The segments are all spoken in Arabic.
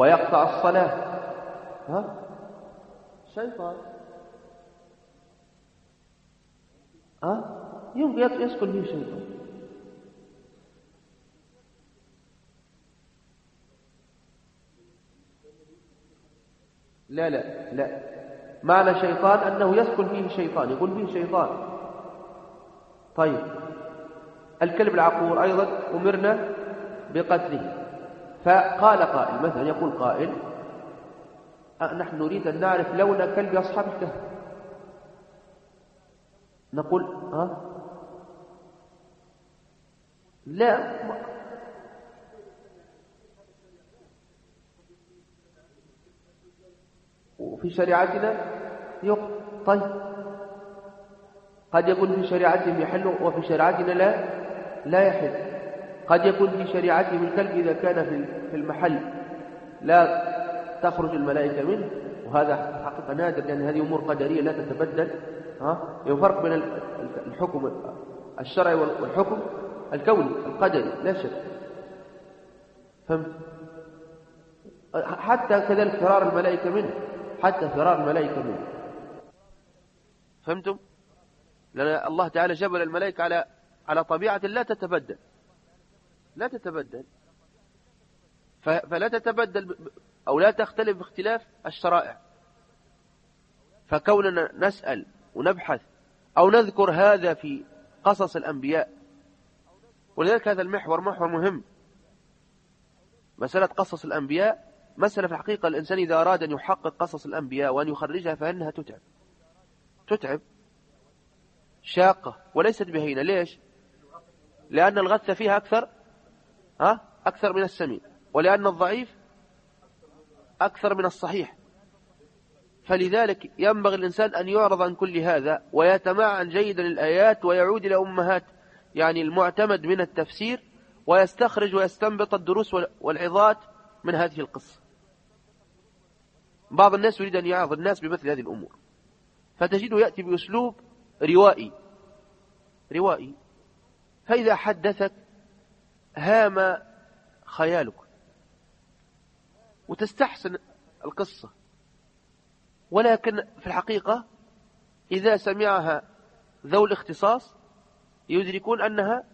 ويقطع الصلاة. ها؟ شيطان. ها؟ يمكن يسكن فيه شيطان. لا لا لا، معنى شيطان أنه يسكن فيه شيطان، يقول فيه شيطان. طيب، الكلب العقور أيضا أمرنا بقتله، فقال قائل مثلا، يقول قائل نحن نريد أن نعرف لون كلب أصحاب الكهف. نقول لا، وفي شريعتنا طيب، قد يكون في شريعتهم يحل وفي شريعتنا لا يحل. قد يكون في شريعتهم الكلب إذا كان في المحل لا تخرج الملائكة منه، وهذا حقيقة نادر، لأن هذه أمور قدرية لا تتبدل. يفرق بين الحكم الشرعي والحكم الكوني القدري، لا شك. فهمت؟ حتى كذلك فرار الملائكة منه، حتى فرار الملائكة منه. فهمتم؟ لأن الله تعالى جبل الملائكة على طبيعة لا تتبدل، لا تتبدل، فلا تتبدل أو لا تختلف باختلاف الشرائع. فكوننا نسأل ونبحث أو نذكر هذا في قصص الأنبياء، ولذلك هذا المحور محور مهم. مسألة قصص الأنبياء مسألة في الحقيقة الإنسان إذا أراد أن يحقق قصص الأنبياء وأن يخرجها فإنها تتعب شاقة وليست بهينة. ليش؟ لأن الغث فيها أكثر من السمين، ولأن الضعيف أكثر من الصحيح. فلذلك ينبغي الإنسان أن يعرض عن كل هذا ويتمعن جيدا الآيات ويعود إلى أمهات يعني المعتمد من التفسير، ويستخرج ويستنبط الدروس والعظات من هذه القصة. بعض الناس يريد أن يعظ الناس بمثل هذه الأمور، فتجده يأتي بأسلوب روائي، فإذا حدثك هام خيالك وتستحسن القصة، ولكن في الحقيقة إذا سمعها ذو الاختصاص يدركون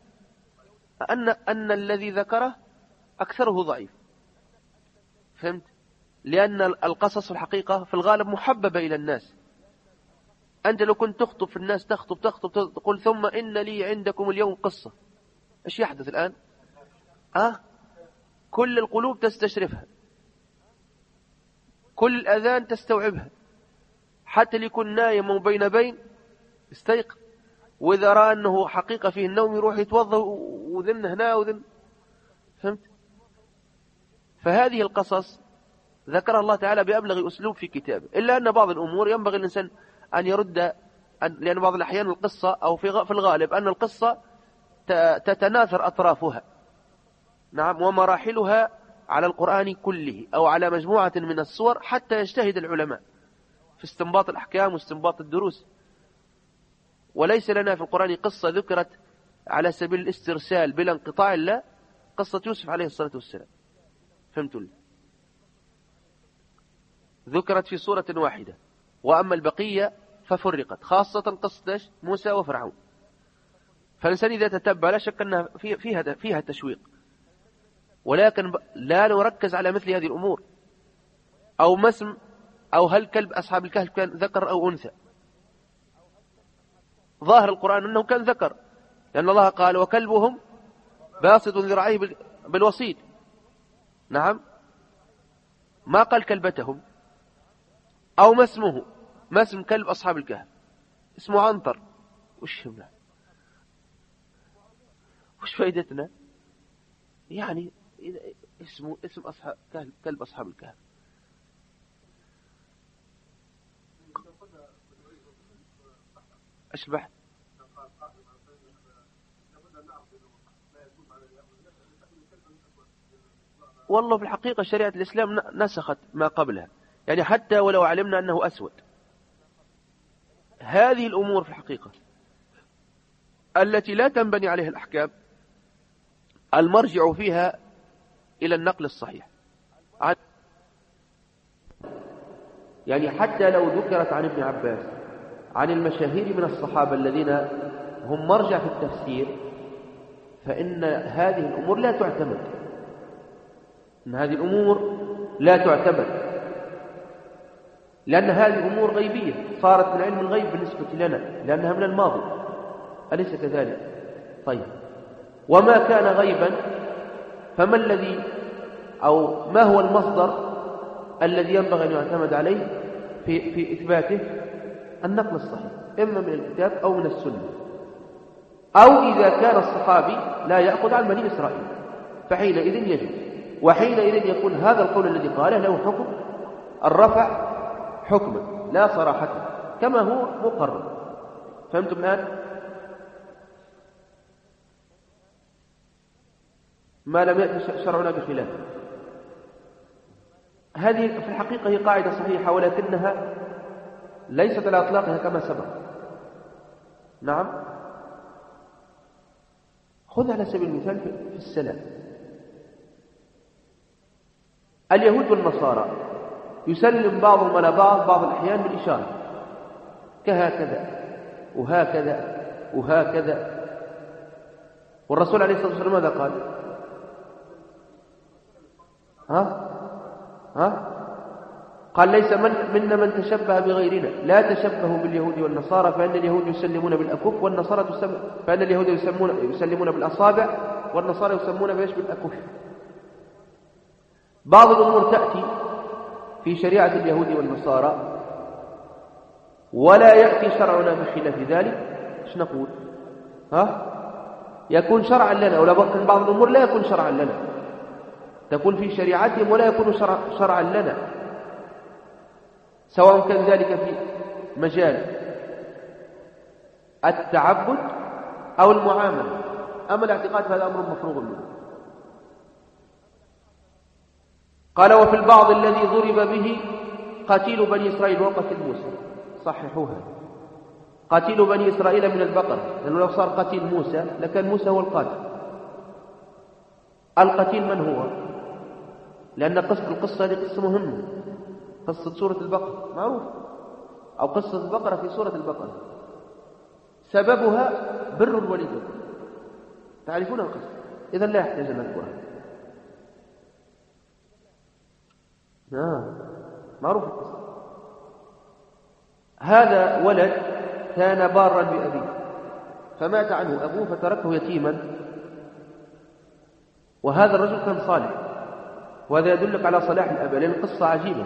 أن الذي ذكره أكثره ضعيف. فهمت؟ لأن القصص في الحقيقة في الغالب محببة إلى الناس. أنت لو كنت تخطب في الناس تخطب تقول ثم إن لي عندكم اليوم قصة، إيش يحدث الآن؟ كل القلوب تستشرفها، كل الأذان تستوعبها، حتى اللي يكون نايم وبين يستيقظ، وإذا رأى أنه حقيقة فيه النوم يروح يتوضأ وذن هنا وذن. فهمت؟ فهذه القصص ذكرها الله تعالى بأبلغ أسلوب في كتابه، إلا أن بعض الأمور ينبغي الإنسان أن يرد، لأن بعض الأحيان القصة أو في الغالب أن القصة تتناثر أطرافها، نعم، ومراحلها على القرآن كله أو على مجموعة من الصور، حتى يجتهد العلماء في استنباط الأحكام واستنباط الدروس. وليس لنا في القرآن قصة ذكرت على سبيل الاسترسال بلا انقطاع إلا قصة يوسف عليه الصلاة والسلام. فهمتوا لي؟ ذكرت في سورة واحدة، وأما البقية ففرقت، خاصة قصة موسى وفرعون. فالإنسان إذا تتبع لا شك أنها فيها تشويق، ولكن لا نركز على مثل هذه الأمور، أو مسم، أو هل كلب أصحاب الكهف كان ذكر أو أنثى. ظاهر القرآن أنه كان ذكر، لأن الله قال وكلبهم باسط ذراعيه بالوسيط. نعم، ما قال كلبتهم. أو ما اسمه، ما اسم كلب أصحاب الكهف؟ اسمه عنتر. وش فائدتنا يعني اسم كلب أصحاب الكهف؟ ايش البحث؟ والله في الحقيقة شريعة الإسلام نسخت ما قبلها، يعني حتى ولو علمنا أنه أسود. هذه الأمور في الحقيقة التي لا تنبني عليها الأحكام المرجع فيها إلى النقل الصحيح. يعني حتى لو ذكرت عن ابن عباس عن المشاهير من الصحابة الذين هم مرجع في التفسير، فإن هذه الأمور لا تعتمد، إن هذه الأمور لا تعتمد، لأن هذه أمور غيبية صارت من علم الغيب بالنسبة لنا لأنها من الماضي، أليس كذلك؟ طيب، وما كان غيبا فما الذي أو ما هو المصدر الذي ينبغي أن يعتمد عليه في إثباته؟ النقل الصحيح، إما من الكتاب أو من السنة، أو إذا كان الصحابي لا يأخذ عن بني إسرائيل فحينئذ يجب، وحينئذ يكون هذا القول الذي قاله له حكم الرفع حكما لا صراحة كما هو مقرر. فهمتم الآن؟ ما لم يأتي شرعنا بخلافه. هذه في الحقيقة هي قاعدة صحيحة ولكنها ليست على إطلاقها كما سبق. نعم، خذ على سبيل المثال في السلام، اليهود والنصارى يسلم بعضهم على بعض الأحيان بالإشارة كهكذا وهكذا وهكذا، والرسول عليه الصلاة والسلام ماذا قال؟ قال ليس منا من تشبه بغيرنا، لا تشبهوا باليهود والنصارى فإن اليهود يسلمون بالأكف والنصارى فإن اليهود يسلمون بالأصابع والنصارى يسمون بالأكف. بعض الأمور تأتي في شريعة اليهود والنصارى ولا يأتي شرعنا بخلاف ذلك، ايش نقول؟ يكون شرعا لنا، ولا بقى بعض الأمور لا يكون شرعا لنا، تكون في شريعتهم ولا يكون شرعا لنا، سواء كان ذلك في مجال التعبد أو المعاملة. أما الاعتقاد فهذا أمر مفروغ منه. قال وفي البعض الذي ضرب به قتيل بني إسرائيل وقتل موسى، صححوها، قتيل بني إسرائيل من البقر، لأنه لو صار قتيل موسى لكان موسى هو القاتل. القتيل من هو؟ لأن القصة هذه قصة مهمة، قصة سورة البقرة معروف، أو قصة البقرة في سورة البقرة سببها بر الوالدين، تعرفون القصة، إذا لا يحتاج أن نذكرها. معروف القصة. هذا ولد كان بارا بأبيه فمات عنه أبوه فتركه يتيما، وهذا الرجل كان صالح، وهذا يدلك على صلاح الأب، لأن القصة عجيبة.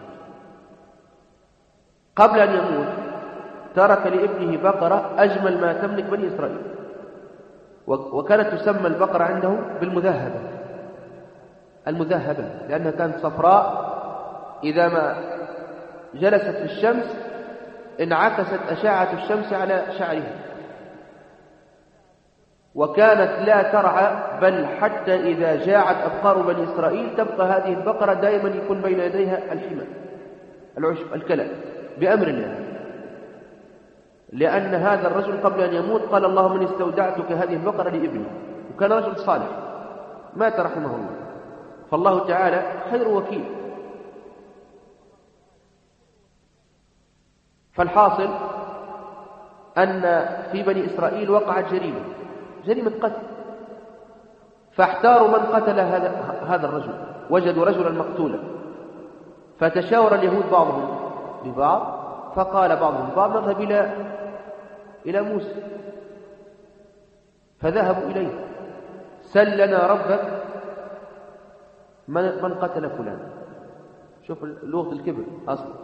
قبل أن يموت ترك لابنه بقرة أجمل ما تملك بني إسرائيل، وكانت تسمى البقرة عنده بالمذهبة، المذهبة لأنها كانت صفراء، إذا ما جلست في الشمس انعكست أشعة الشمس على شعرها، وكانت لا ترعى، بل حتى إذا جاعت أبقار بني إسرائيل تبقى هذه البقرة دائما يكون بين يديها الحمى العشب الكلى بأمر الله، لأن هذا الرجل قبل أن يموت قال اللهم إني استودعتك هذه البقرة لابني، وكان رجل صالح مات رحمه الله، فالله تعالى خير وكيل. فالحاصل أن في بني إسرائيل وقعت جريمة قتل، فاحتاروا من قتل هذا الرجل، وجدوا رجلا مقتولا، فتشاور اليهود بعضهم ببعض، فقال بعضهم بعض نذهب إلى موسى، فذهبوا إليه، سل لنا ربك من قتل فلان. شوف لغة الكبر أصلا.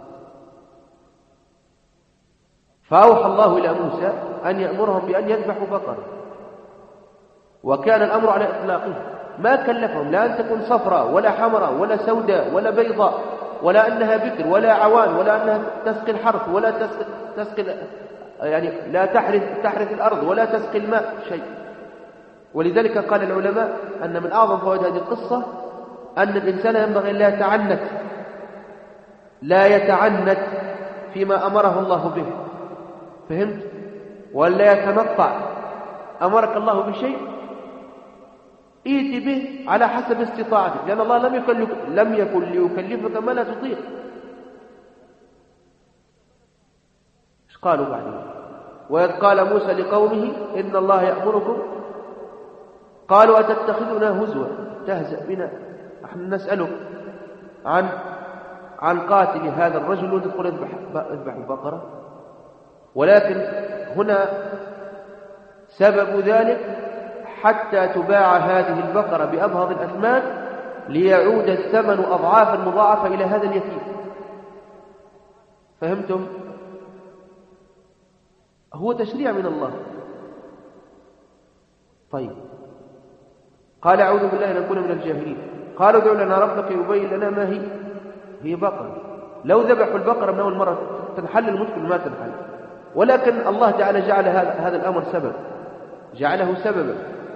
فأوحى الله إلى موسى أن يأمرهم بأن يذبحوا بقرة، وكان الأمر على إطلاقه، ما كلفهم لا أن تكون صفراء ولا حمراء ولا سوداء ولا بيضاء، ولا أنها بكر ولا عوان، ولا أنها تسقي الحرث ولا تسقي يعني لا تحرث الأرض ولا تسقي الماء شيء. ولذلك قال العلماء أن من أعظم فوائد هذه القصة أن الإنسان ينبغي لا يتعنت فيما أمره الله به، فهمت؟ ولا يتنطع. أمرك الله بشيء ائت به على حسب استطاعتك، لأن الله لم يكن ليكلفك ما لا تطيق. قالوا بعدين؟ وإذ قال موسى لقومه إن الله يأمركم، قالوا أتتخذنا هزوا تهزأ بنا، نحن نسألك عن قاتل هذا الرجل وتدخل اذبح البقرة. ولكن هنا سبب ذلك حتى تباع هذه البقرة بأبهض الأثمان ليعود الثمن أضعافا مضاعفة إلى هذا اليتيم. فهمتم؟ هو تشريع من الله. طيب، قال أعوذ بالله أن أكون من الجاهلين. قالوا ادع لنا ربك يبين لنا ما هي بقرة. لو ذبحوا البقرة من أول مرة تنحل المشكلة، ما تنحل، ولكن الله تعالى جعل هذا الأمر سبب، جعله سببا.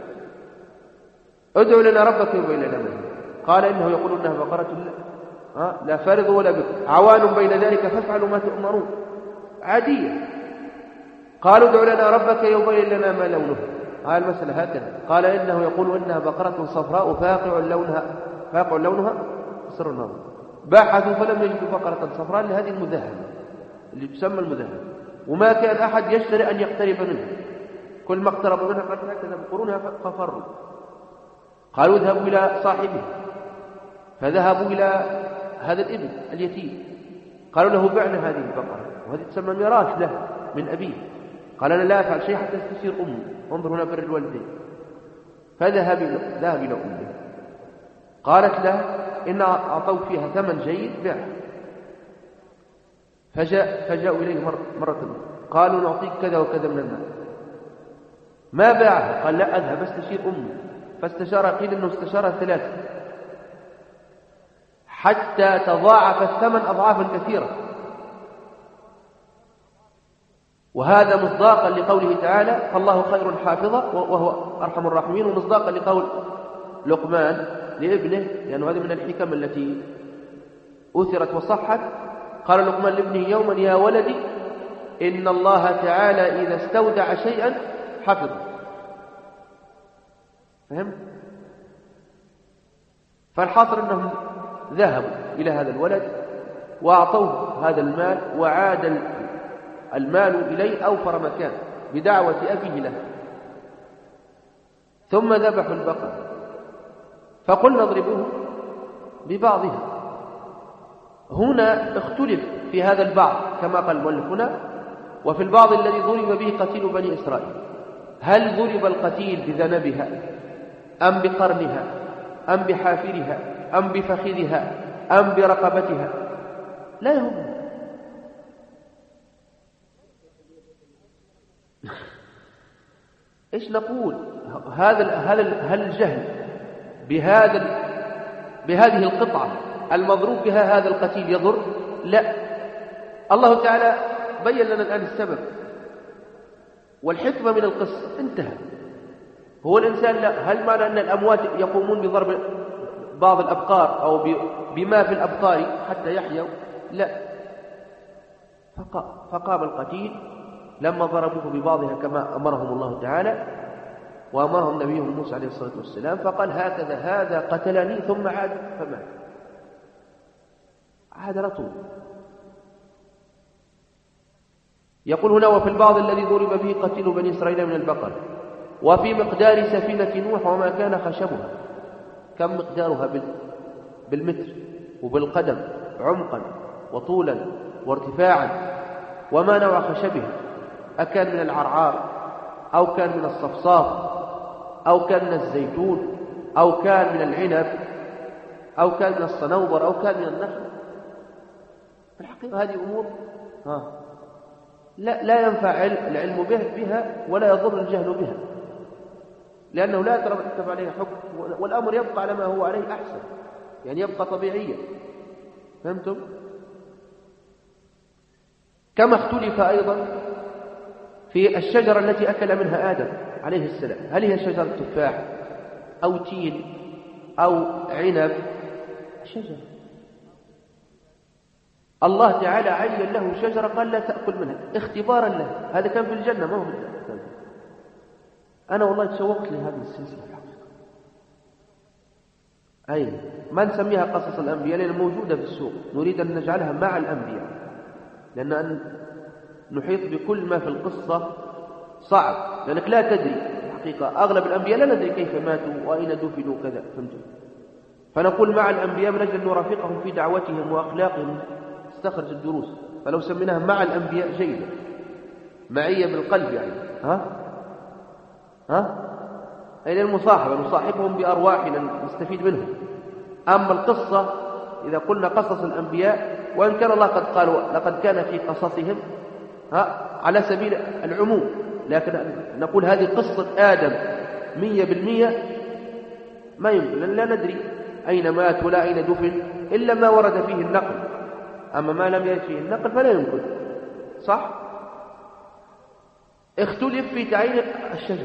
ادع لنا ربك يبين لنا ما هي. قال إنه يقول إنها بقرة لا فارض ولا بكر عوان بين ذلك فافعلوا ما تؤمرون، عادية. قالوا ادع لنا ربك يبين لنا ما لونها. المسألة هكذا. قال إنه يقول إنها بقرة صفراء فاقع لونها سر النظر. بحثوا فلم يجدوا بقرة صفراء لهذه المذهبة اللي تسمى المذهبة، وما كان أحد يشتري أن يقترب منها، كل ما اقترب منها قد هكذا بقرونها ففروا. قالوا اذهبوا إلى صاحبه، فذهبوا إلى هذا الابن اليتيم، قالوا له بعنا هذه البقرة، وهذه تسمى ميراث له من أبيه. قال أنا لا أفعل شيء حتى تستشير أمي، انظر هنا بر الوالدين. فذهب إلى أمه، قالت له إن أعطوك فيها ثمن جيد بيعها. فجاءوا إليه مرة أخرى، قالوا نعطيك كذا وكذا من المال. ما باعها، قال لا أذهب استشير أمي. فاستشار، قيل أنه استشار 3 حتى تضاعف الثمن أضعافا كثيرة. وهذا مصداقا لقوله تعالى فالله خير حافظا وهو أرحم الراحمين، ومصداقا لقول لقمان لابنه، لأنه هذا من الحكم التي أثرت وصحت. قال لقمان لابنه يوما يا ولدي إن الله تعالى إذا استودع شيئا حفظه. فهم؟ فالحاصل أنهم ذهبوا إلى هذا الولد وأعطوه هذا المال، وعاد المال إليه أوفر مكان بدعوة أبيه له. ثم ذبحوا البقرة فقلنا اضربوه ببعضها. هنا اختلف في هذا البعض كما قال المؤلف هنا، وفي البعض الذي ضرب به قتيل بني إسرائيل. هل ضرب القتيل بذنبها أم بقرنها أم بحافرها أم بفخذها أم برقبتها؟ لا يهم. إيش نقول؟ هل الجهل بهذه القطعة المضروب بها هذا القتيل يضر؟ لا. الله تعالى بين لنا الآن السبب والحكمة من القصة، انتهى. هو الإنسان لا. هل معنى أن الأموات يقومون بضرب بعض الأبقار أو بما في الأبقار حتى يحيوا؟ لا. فقام القتيل لما ضربوه ببعضها كما أمرهم الله تعالى وأمرهم نبيهم موسى عليه الصلاة والسلام، فقال هكذا هذا قتلني، ثم عاد فمات، عاد رطول. يقول هنا وفي البعض الذي ضرب به قتيل بني إسرائيل من البقر، وفي مقدار سفينة نوح وما كان خشبها. كم مقدارها بالمتر وبالقدم عمقا وطولا وارتفاعا، وما نوع خشبها، أكان من العرعار أو كان من الصفصاف أو كان من الزيتون أو كان من العنب أو كان من الصنوبر أو كان من النخل. في الحقيقة هذه أمور لا ينفع العلم بها ولا يضر الجهل بها، لأنه لا يترتب عليه حكم، والأمر يبقى على ما هو عليه أحسن، يعني يبقى طبيعيا. فهمتم؟ كما اختلف أيضا في الشجرة التي أكل منها آدم عليه السلام، هل هي شجرة تفاح أو تين أو عنب؟ شجرة. الله تعالى عين له شجرة قال لا تأكل منها اختبارا له. هذا كان في الجنة ما هو في الجنة. أنا والله تشوقت لهذه السلسلة أي ما نسميها قصص الأنبياء لأنها موجودة في السوق، نريد أن نجعلها مع الأنبياء، نحيط بكل ما في القصة صعب، لأنك لا تدري الحقيقة. أغلب الأنبياء لا ندري كيف ماتوا وأين دفنوا كذا، فهمتم؟ فنقول مع الأنبياء من أجل أن نرافقهم في دعوتهم وأخلاقهم استخرج الدروس. فلو سميناها مع الأنبياء جيدة، معية بالقلب يعني. أين المصاحبة، نصاحبهم بأرواحنا نستفيد منهم. أما القصة إذا قلنا قصص الأنبياء، وإن كان الله قد قال لقد كان في قصصهم على سبيل العموم، لكن نقول هذه قصة آدم 100% ما يمكن، لا ندري أين مات ولا أين دفن إلا ما ورد فيه النقل. أما ما لم يرد فيه النقل فلا يمكن، صح؟ اختلف في تعيين الشجرة،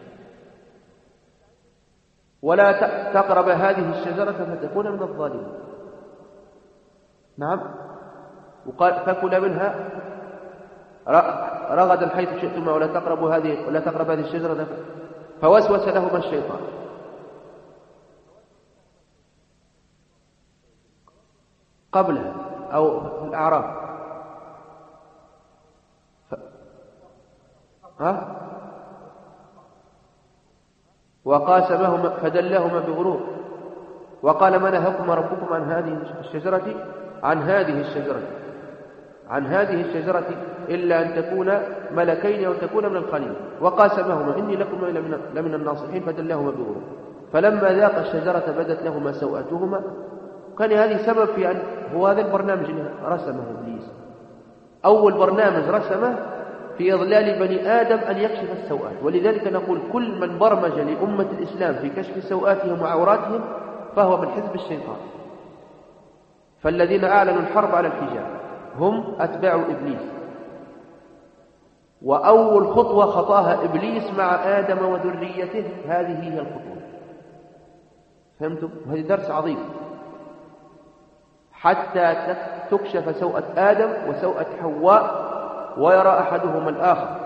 ولا تقرب هذه الشجرة فتكون من الظالمين. نعم. وقال فكل منها رغدا حيث شئتما ولا تقرب هذه الشجرة. فوسوس لهما الشيطان. قبلها أو في الأعراف. وقاسمهما فدلهما بغرور وقال ما نهاكما ربكم عن هذه الشجرة إلا أن تكونا ملكين أو تكونا من الخالدين. وقاسمهما إني لكما لمن الناصحين فدلهما بغرور. فلما ذاق الشجرة بدت لهما سوءاتهما. كان هذه سبب في أن هو هذا البرنامج اللي رسمه إبليس، أول برنامج رسمه في إضلال بني آدم أن يكشف السوءات. ولذلك نقول كل من برمج لأمة الإسلام في كشف سوءاتهم وعوراتهم فهو من حزب الشيطان. فالذين أعلنوا الحرب على الحجاب هم أتباع إبليس، وأول خطوة خطاها إبليس مع آدم وذريته هذه هي الخطوة. فهمتم؟ هذا درس عظيم حتى تكشف سوءة آدم وسوءة حواء ويرى أحدهما الآخر.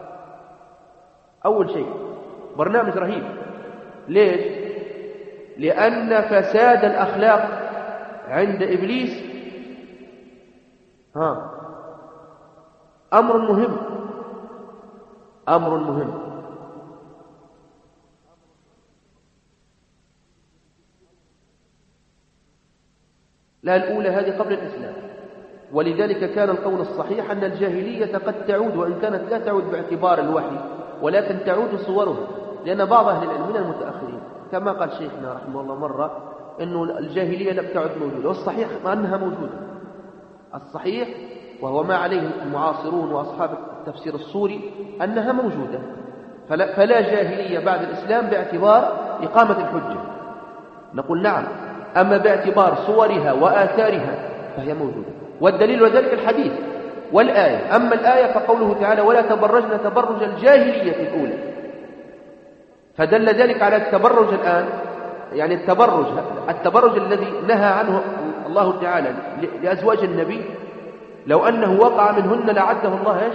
أول شيء برنامج رهيب. ليش؟ لأن فساد الأخلاق عند إبليس أمر مهم. لا، الأولى هذه قبل الإسلام. ولذلك كان القول الصحيح أن الجاهلية قد تعود، وإن كانت لا تعود باعتبار الوحي ولكن تعود صورها، لأن بعض أهل العلم من المتأخرين كما قال شيخنا رحمه الله مرة أنه الجاهلية لم تعد موجودة، والصحيح أنها موجودة. الصحيح وهو ما عليه المعاصرون وأصحاب التفسير الصوري أنها موجودة. فلا جاهلية بعد الإسلام باعتبار إقامة الحجة، نقول نعم. أما باعتبار صورها وآثارها فهي موجودة، والدليل وذلك الحديث والآية. أما الآية فقوله تعالى ولا تبرجن تبرج الجاهلية الأولى، فدل ذلك على التبرج الآن، يعني التبرج الذي نهى عنه الله تعالى لأزواج النبي، لو أنه وقع منهن لعده الله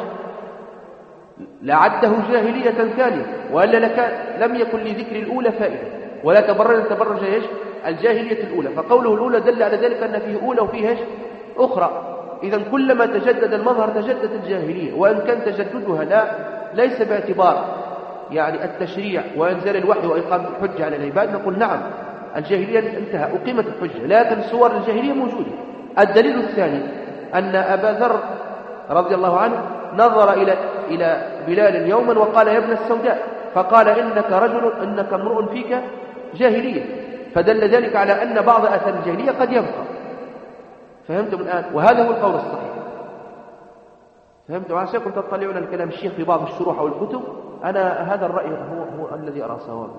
لعده جاهلية ثانية، وإلا لم يكن لذكر الأولى فائدة. ولا تبرج الجاهلية الأولى، فقوله الأولى دل على ذلك أن فيه أولى وفيه أخرى. إذن كلما تجدد المظهر تجدد الجاهلية، وإن كان تجددها ليس باعتبار يعني التشريع وإنزال الوحي وإقامة الحجة على العباد، نقول نعم الجاهلية انتهى، أقيمت الحجة، لكن صور الجاهلية موجودة. الدليل الثاني أن أبا ذر رضي الله عنه نظر إلى بلال يوما وقال يا ابن السوداء، فقال إنك امرؤ فيك جاهلية، فدل ذلك على أن بعض أثر الجاهلية قد يبقى. فهمتم الآن؟ وهذا هو القول الصحيح. فهمتم؟ عشان كنت تطلعون الكلام الشيخ في بعض الشروح أو الكتب، أنا هذا الرأي هو الذي أرى صوابا.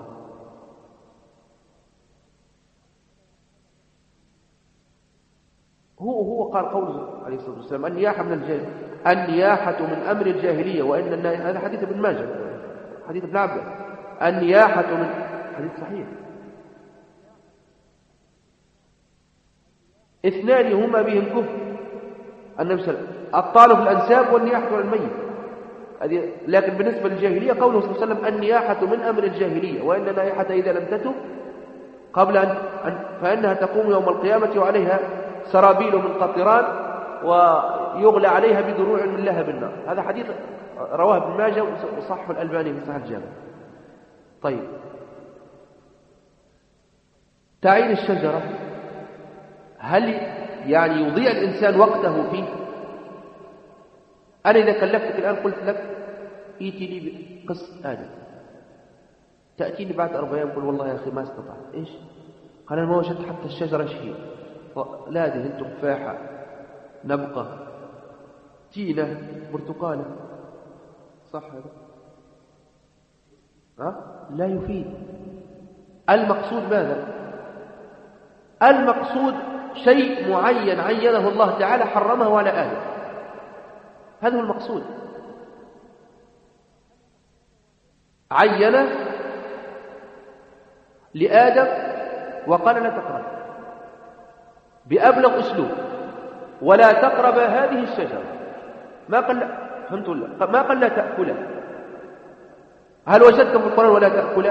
هو قال قوله عليه الصلاة والسلام النياحة من أمر الجاهلية، وإن هذا حديث ابن ماجه، حديث ابن عباس، النياحة من حديث صحيح. اثنان هما بهم كفر. النبي صلى الله عليه وسلم الطعن في الأنساب والنياحة على الميت. لكن بالنسبة للجاهلية قوله صلى الله عليه وسلم النياحة من أمر الجاهلية، وإن النائحة إذا لم تتب قبل فإنها تقوم يوم القيامة وعليها سرابيل من قطران ويغلى عليها بدروع من لهب النار. هذا حديث رواه ابن ماجه وصححه الألباني في صحيح الجامع. طيب، تعيين الشجرة، هل يعني يضيع الإنسان وقته فيه؟ أنا إذا كلفتك الآن قلت لك إيتي لي بقص آدم، تأتيني بعد 4 أيام قل والله يا أخي ما استطعت. إيش؟ قال أنا ما وجدت حتى الشجرة شيء، لا دهن تفاحة، نبقى، تينة، برتقالة، صح هذا؟ لا يفيد. المقصود ماذا؟ المقصود شيء معين عينه الله تعالى حرمه على آدم، هذا هو المقصود. عين لآدم وقال لا تقرب بأبلغ أسلوب، ولا تقرب هذه الشجرة. ما قال لا، فهمت ولا؟ ما قال لا تأكلها. هل وجدتم في القرآن ولا تأكلها؟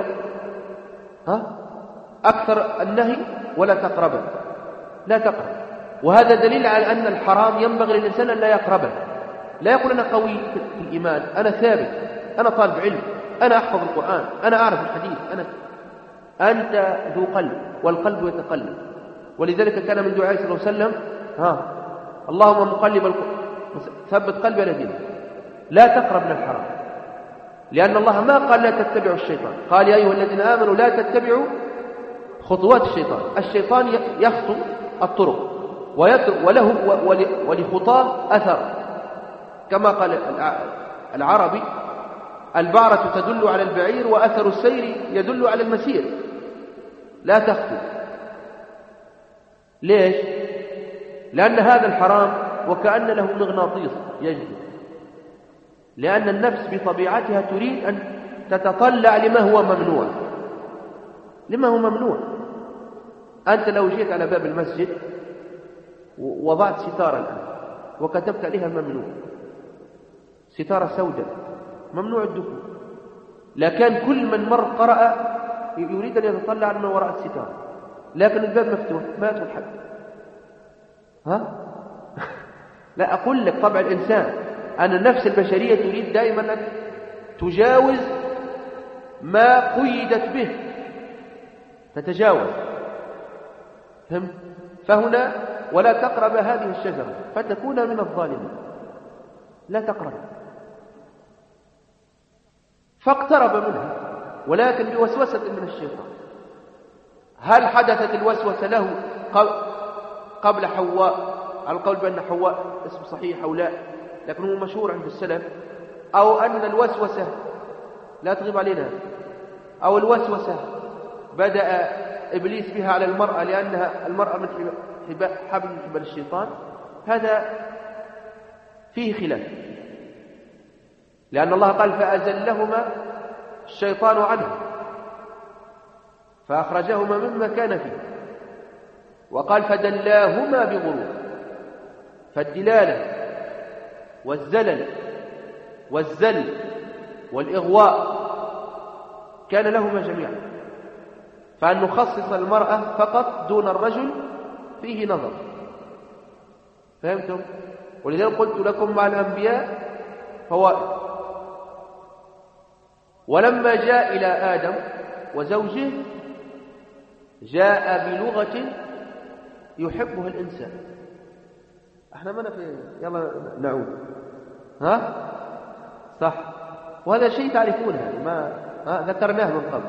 أكثر النهي ولا تقربه، لا تقرب. وهذا دليل على أن الحرام ينبغي للإنسان أن لا يقربه. لا يقول أنا قوي في الإيمان، أنا ثابت، أنا طالب علم، أنا أحفظ القرآن، أنا أعرف الحديث، أنت ذو قلب والقلب يتقلب. ولذلك كان من دعاء صلى الله عليه وسلم اللهم مقلب ثبت قلبي على دينك. لا تقرب من الحرام، لأن الله ما قال لا تتبعوا الشيطان، قال يا أيها الذين آمنوا لا تتبعوا خطوات الشيطان. الشيطان يخطو الطرق وله ولخطاه أثر، كما قال العربي البعرة تدل على البعير وأثر السير يدل على المسير. لا تخطو. ليش؟ لأن هذا الحرام وكأن له مغناطيس يجذب، لأن النفس بطبيعتها تريد أن تتطلع لما هو ممنوع. لما هو ممنوع. أنت لو جيت على باب المسجد ووضعت ستارة الآن وكتبت عليها ممنوع، ستارة سوداء ممنوع الدخول، لكن كل من مر قرأ يريد أن يتطلع من وراء الستارة، لكن الباب مفتوح ما يدخل حد. لا، أقول لك طبع الإنسان أن النفس البشرية تريد دائما أن تجاوز ما قيدت به، تتجاوز. فهمت؟ فهنا ولا تقرب هذه الشجرة فتكون من الظالمين. لا تقرب. فاقترب منها ولكن بوسوسة من الشيطان. هل حدثت الوسوسة له قبل حواء؟ على القول بأن حواء اسم صحيح أو لا، لكن هو مشهور عند السلف، أو أن الوسوسة لا تغيب علينا، أو الوسوسة بدأ إبليس بها على المرأة لأنها المرأة من حبل من حبل الشيطان. هذا فيه خلاف، لأن الله قال فأزلهما الشيطان عنه فأخرجهما مما كان فيه، وقال فدلاهما بغرور. فالدلالة والزلل والزل والإغواء كان لهما جميعا، فأن نخصص المرأة فقط دون الرجل فيه نظر. فهمتم؟ ولذلك قلت لكم مع الأنبياء فوائد. ولما جاء إلى آدم وزوجه جاء بلغة يحبها الإنسان. احنا ما في يلا نعود. صح، وهذا شيء تعرفونه ما ذكرناه من قبل.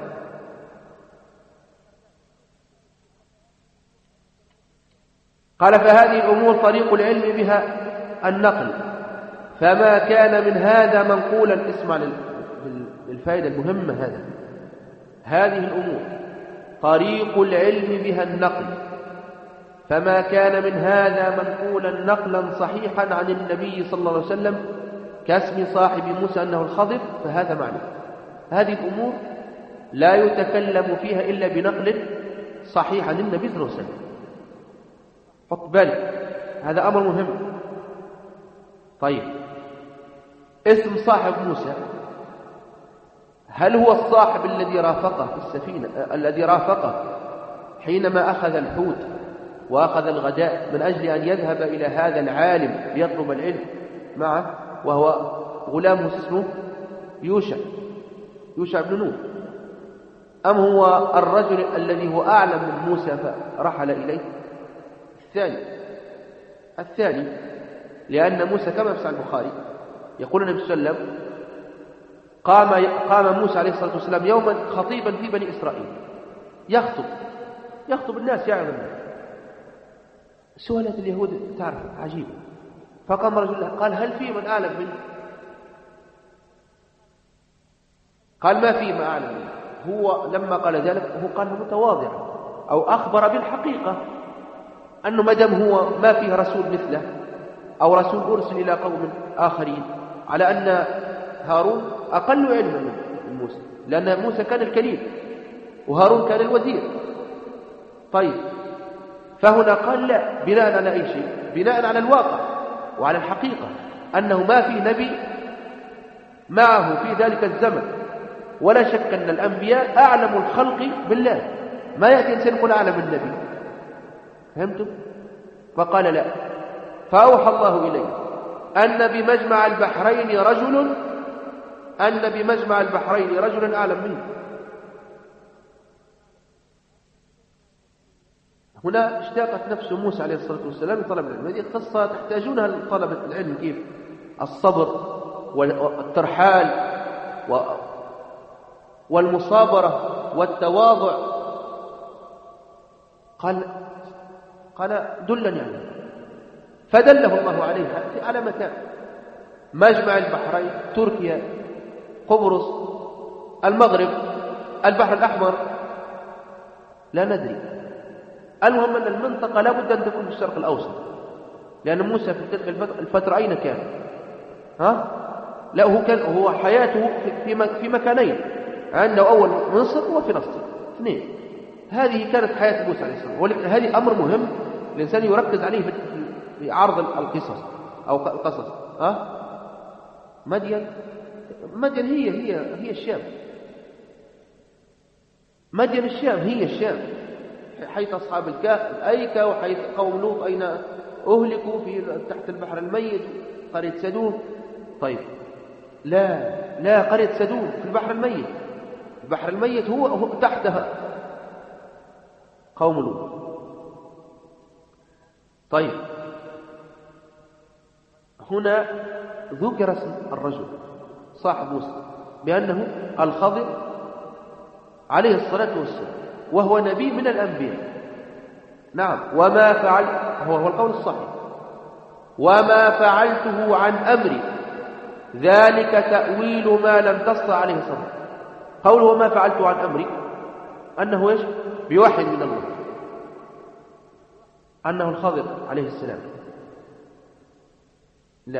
قال فهذه الأمور طريق العلم بها النقل، فما كان من هذا منقولا. اسمع للفائدة المهمة. هذه الأمور طريق العلم بها النقل، فما كان من هذا منقولا نقلا صحيحا عن النبي صلى الله عليه وسلم كاسم صاحب موسى أنه الخضر فهذا معنى. هذه الأمور لا يتكلم فيها إلا بنقل صحيح عن النبي صلى الله عليه وسلم. حط بالك، هذا أمر مهم. طيب، اسم صاحب موسى هل هو الصاحب الذي رافقه في السفينة، الذي رافقه حينما أخذ الحوت وأخذ الغداء من أجل أن يذهب إلى هذا العالم ليطلب العلم معه، وهو غلامه اسمه يوشع بن نون، أم هو الرجل الذي هو أعلم من موسى فرحل إليه؟ الثاني، لأن موسى كما في البخاري يقول النبي صلى الله عليه وسلم قام موسى عليه الصلاة والسلام يوما خطيبا في بني إسرائيل يخطب الناس يعظ الناس. سؤالات اليهود تعرف عجيبة، فقام رجل الله قال هل في من أعلم منه؟ قال ما في ما أعلم منه. هو لما قال ذلك هو قال متواضعا أو أخبر بالحقيقة أنه مدام هو ما فيه رسول مثله أو رسول أرسل إلى قوم آخرين، على أن هارون أقل علما من موسى، لأن موسى كان الكليم وهارون كان الوزير. طيب، فهنا قال لا، بناء على أي شيء؟ بناء على الواقع وعلى الحقيقة أنه ما في نبي معه في ذلك الزمن، ولا شك أن الأنبياء أعلم الخلق بالله، ما يأتي إنسان يقول أعلم النبي. فهمتم؟ فقال لا، فأوحى الله إليه أن بمجمع البحرين رجلا أعلم منه. هنا اشتاقت نفس موسى عليه الصلاة والسلام لطلب العلم. هذه قصة تحتاجونها لطلبة العلم، كيف الصبر والترحال والمصابرة والتواضع. قال دلني عليه، فدله الله عليه على مكان مجمع البحرين، تركيا، قبرص، المغرب، البحر الأحمر، لا ندري. المهم أن المنطقة لا بد أن تكون في الشرق الأوسط، لأن موسى في تلك الفترة أين كان؟ لا، هو حياته في مكانين، عنده أول مصر وفلسطين، اثنين. هذه كانت حياة موسى عليه السلام، وهذه أمر مهم الإنسان يركز عليه في عرض القصص أو القصص. مدين هي الشام. مدين الشام هي الشام، حيث أصحاب الكهف الأيكة، وحيث قوم لوط أين أهلكوا تحت البحر الميت، قرية سدوم. طيب، لا قرية سدوم في البحر الميت، البحر الميت هو تحتها قوم لوط. طيب، هنا ذكر اسم الرجل صاحب موسى بأنه الخضر عليه الصلاة والسلام، وهو نبي من الأنبياء. نعم، وما فعل هو القول الصحيح، وما فعلته عن أمري ذلك تأويل ما لم تسطع عليه صبر. قوله وما فعلته عن أمري أنه إيش؟ بوحي من الله، أنه الخضر عليه السلام. لا،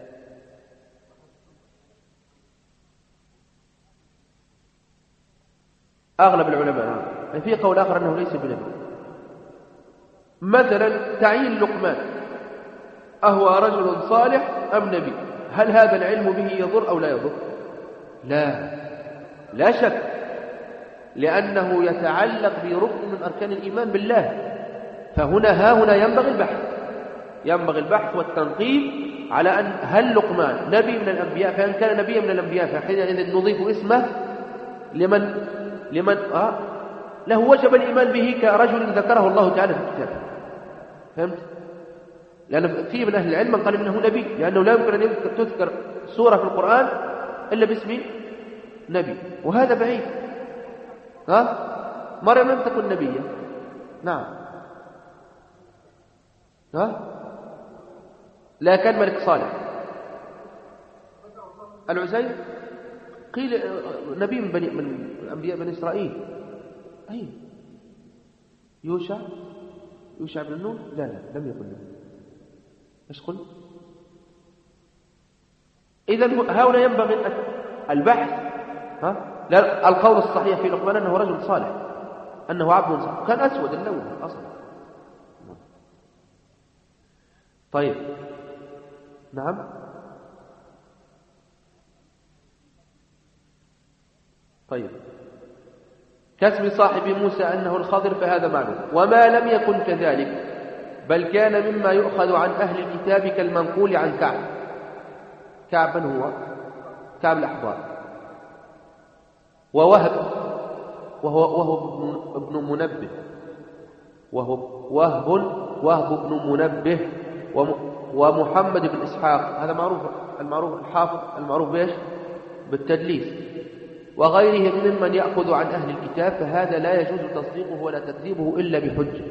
أغلب العلماء في قول آخر أنه ليس بنبي. مثلا تعيين لقمان، أهو رجل صالح أم نبي؟ هل هذا العلم به يضر أو لا يضر؟ لا شك، لأنه يتعلق بركن من أركان الإيمان بالله. فهنا ينبغي البحث والتنقيب على أن هل لقمان نبي من الأنبياء؟ فإن كان نبيا من الأنبياء فحينئذ نضيف اسمه لمن له وجب الإيمان به كرجل ذكره الله تعالى في الكتاب. فهمت؟ لأن في من أهل العلم من قال إنه نبي، لأنه لا يمكن أن تذكر سورة في القرآن إلا باسم نبي، وهذا بعيد. مريم لم تكن نبيا. نعم، لا كان ملك صالح. العزير قيل نبي من أنبياء بني إسرائيل. أي يوشع بن نون؟ لا لم يكن نبي. ايش قلت؟ إذن هؤلاء ينبغي البحث. لا، القول الصحيح في لقمان أنه رجل صالح، أنه عبد صالح، كان أسود اللون أصلا. طيب، نعم. طيب، كاسم صاحب موسى أنه الخضر فهذا معلوم، وما لم يكن كذلك بل كان مما يؤخذ عن أهل الكتاب كالمنقول عن كعب. كعب من هو؟ كعب الأحبار. ووهب وهو ابن منبه، وهب بن منبه، ومحمد بن إسحاق، هذا المعروف الحافظ المعروف بإيش؟ بالتدليس، وغيرهم ممن يأخذ عن أهل الكتاب، فهذا لا يجوز تصديقه ولا تكذيبه إلا بحجة،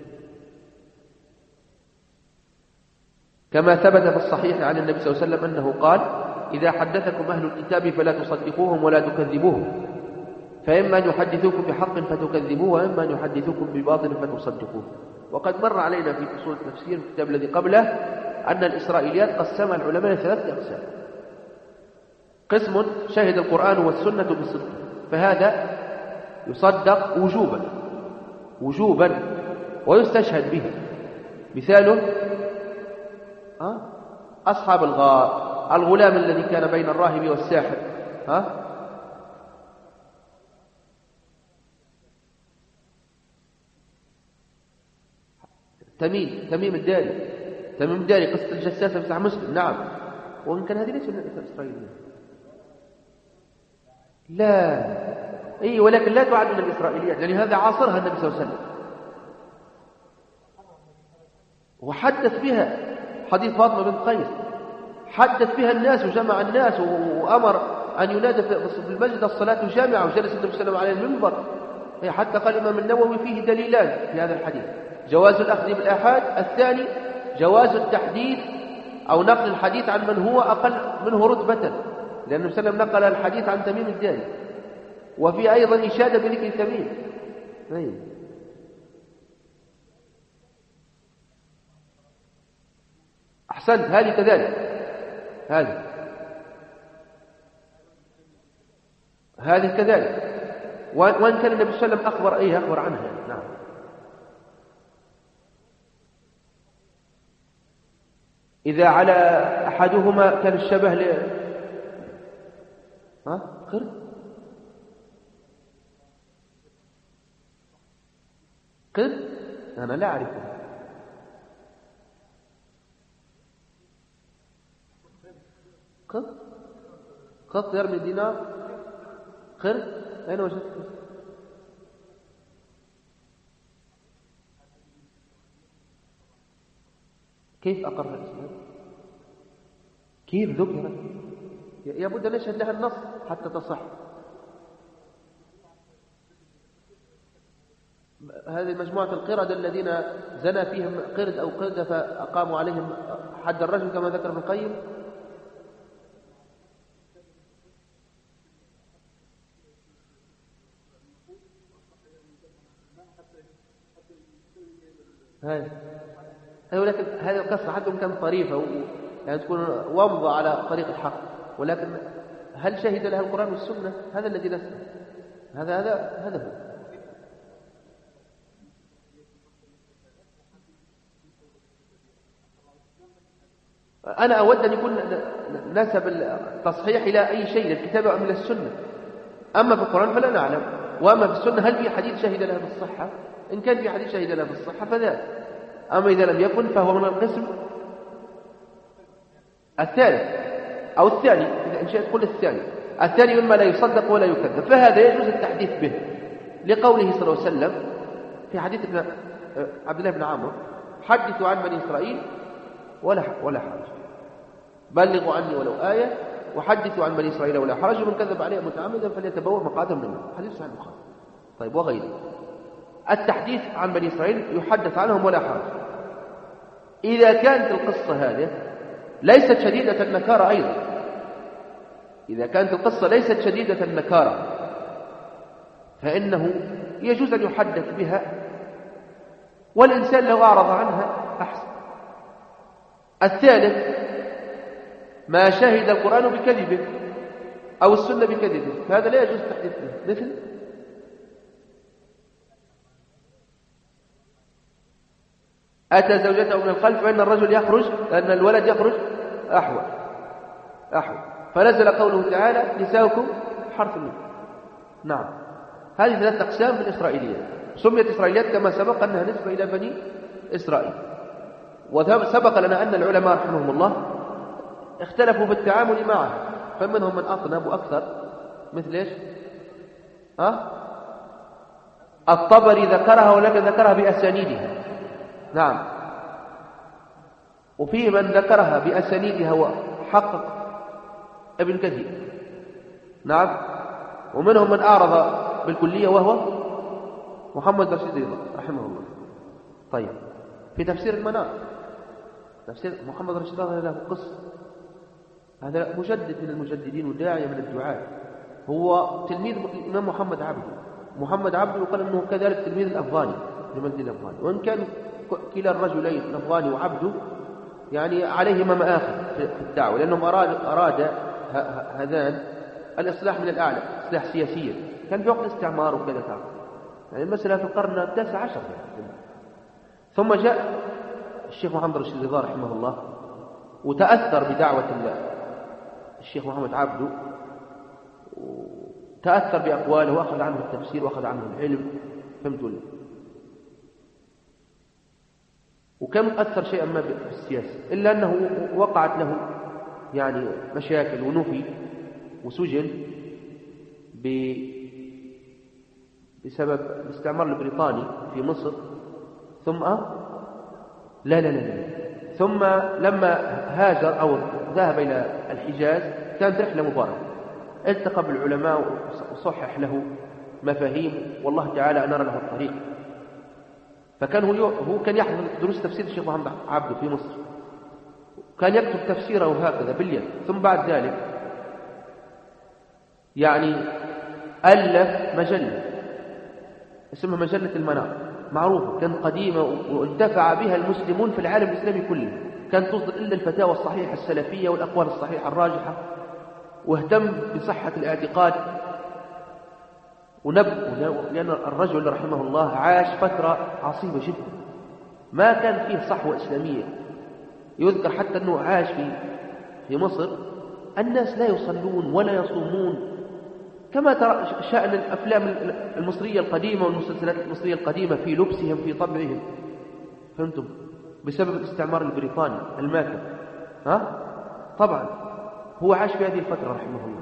كما ثبت في الصحيح عن النبي صلى الله عليه وسلم أنه قال: إذا حدثكم أهل الكتاب فلا تصدقوهم ولا تكذبوهم، فإما أن يحدثوكم بحق فتكذبوه، وإما أن يحدثوكم بباطل فتصدقوه. وقد مر علينا في أصول التفسير في الكتاب الذي قبله أن الإسرائيليات قسمها العلماء لثلاثة أقسام: قسم شهد القرآن والسنة بالصدق، فهذا يصدق وجوبا ويستشهد به. مثاله أصحاب الغار، الغلام الذي كان بين الراهب والساحر، تميم الداري قصة الجساسة بتاع مسلم. نعم، وإن كان هذه ليس من الإسرائيليين، لا ولكن لا تعد من الإسرائيليات، لأن هذا عاصرها النبي صلى الله عليه وسلم وحدث بها. حديث فاطمة بنت قيس حدث بها الناس وجمع الناس وأمر أن ينادى في المسجد الصلاة جامعة، وجلس النبي صلى الله عليه وسلم على المنبر. حتى قال الإمام النووي فيه دليلان في هذا الحديث: جواز الأخذ بالآحاد، الثاني جواز التحديث أو نقل الحديث عن من هو أقل منه رتبة، لأن النبي صلى الله عليه وسلم نقل الحديث عن تميم الداري، وفي أيضا إشادة بذكر تميم. أحسنت، هذه كذلك، هذه كذلك، وإن كان النبي صلى الله عليه وسلم أخبر عنها. نعم. إذا على أحدهما كان الشبه قرد أنا لا أعرفه. قط يرمي دينار قرد، أين وجدته؟ كيف أقر الإسلام؟ كيف ذكر؟ يبد أن نشهد لها النص حتى تصح. هذه مجموعة القردة الذين زنى فيهم قرد أو قردة فأقاموا عليهم حد الرجم كما ذكر ابن القيم. ولكن هذه القصة حتى كانت طريفة يعني تكون ومضة على طريق الحق، ولكن هل شهد لها القرآن والسنة؟ هذا الذي نسأل. هذا هو. أنا أود أن يكون نسب التصحيح إلى أي شيء، للكتاب أو من السنة. أما في القرآن فلا نعلم، وأما في السنة هل في حديث شهد لها بالصحة؟ إن كان في حديث شهد لها بالصحة فذلك، أما إذا لم يكن فهو من القسم الثالث أو الثاني، إذا إن شئت قل الثاني مما لا يصدق ولا يكذب، فهذا يجوز التحديث به، لقوله صلى الله عليه وسلم في حديث عبد الله بن عمرو: حدثوا عن بني إسرائيل ولا حرج، بلغوا عني ولو آية، وحدثوا عن بني إسرائيل ولا حرج، ومن كذب عليه متعمدا فليتبوأ مقعده من النار. حديث صحيح البخاري. طيب، وغيره. التحديث عن بني إسرائيل يحدث عنهم ولا حرج إذا كانت القصة هذه ليست شديدة النكارة أيضا. إذا كانت القصة ليست شديدة النكارة فإنه يجوز أن يحدث بها، والإنسان لو أعرض عنها أحسن. الثالث ما شهد القرآن بكذبه أو السنة بكذبه، فهذا لا يجوز التحديث به. مثل أتى زوجته من الخلف فإن الرجل يخرج، لأن الولد يخرج أحول، فنزل قوله تعالى: نساؤكم حرث لكم. نعم، هذه ثلاثة أقسام في الإسرائيليات. سميت إسرائيليات كما سبق أنها نسبة إلى بني إسرائيل. وسبق لنا أن العلماء رحمهم الله اختلفوا في التعامل معه، فمنهم من أطنب وأكثر، مثل إيش؟ الطبري ذكرها ولكن ذكرها بأسانيدها، نعم، وفيه من ذكرها بأسانيدها وحقق ابن كثير، نعم، ومنهم من أعرض بالكلية وهو محمد رشيد رضا رحمه الله. طيب، في تفسير المنار، تفسير محمد رشيد رضا له قصة، هذا مجدد من المجددين وداعية من الدعاة، هو تلميذ الإمام محمد عبده. محمد عبده يقال أنه كذلك تلميذ الأفغاني، جمال الأفغاني، وإن كان كلا الرجلين الأفغاني وعبده يعني عليهما مآخذ في الدعوة، لأنهم أراد هذان الإصلاح من الأعلى، إصلاح سياسيا، كان في وقت استعمار وكذا تعرف، يعني المسألة في القرن التاسع عشر. ثم جاء الشيخ محمد رشيد رضا رحمه الله وتأثر بدعوة الشيخ محمد عبده، تأثر بأقواله وأخذ عنه التفسير وأخذ عنه العلم، فهمتوا لي؟ وكان مؤثر شيئا ما بالسياسة، إلا أنه وقعت له يعني مشاكل ونفي وسجن بسبب الاستعمار البريطاني في مصر. ثم ثم لما هاجر أو ذهب إلى الحجاز كانت رحلة مباركة، التقى بالعلماء وصحح له مفاهيم، والله تعالى أنار له الطريق. فكان هو كان يحضر دروس تفسير الشيخ محمد عبده في مصر، كان يكتب تفسيره هكذا باليد. ثم بعد ذلك يعني ألف مجلة اسمها مجلة المنار، معروفة، كانت قديمة وانتفع بها المسلمون في العالم الإسلامي كله، كانت تصدر إلا الفتاوى الصحيحة السلفية والأقوال الصحيحة الراجحة، واهتم بصحة الاعتقاد لأن الرجل رحمه الله عاش فترة عصيبة جدا، ما كان فيه صحوة إسلامية. يذكر حتى أنه عاش في مصر الناس لا يصلون ولا يصومون، كما ترى شأن الأفلام المصرية القديمة والمسلسلات المصرية القديمة في لبسهم في طبعهم، فهمتم؟ بسبب الاستعمار البريطاني الماكر. طبعا هو عاش في هذه الفترة رحمه الله.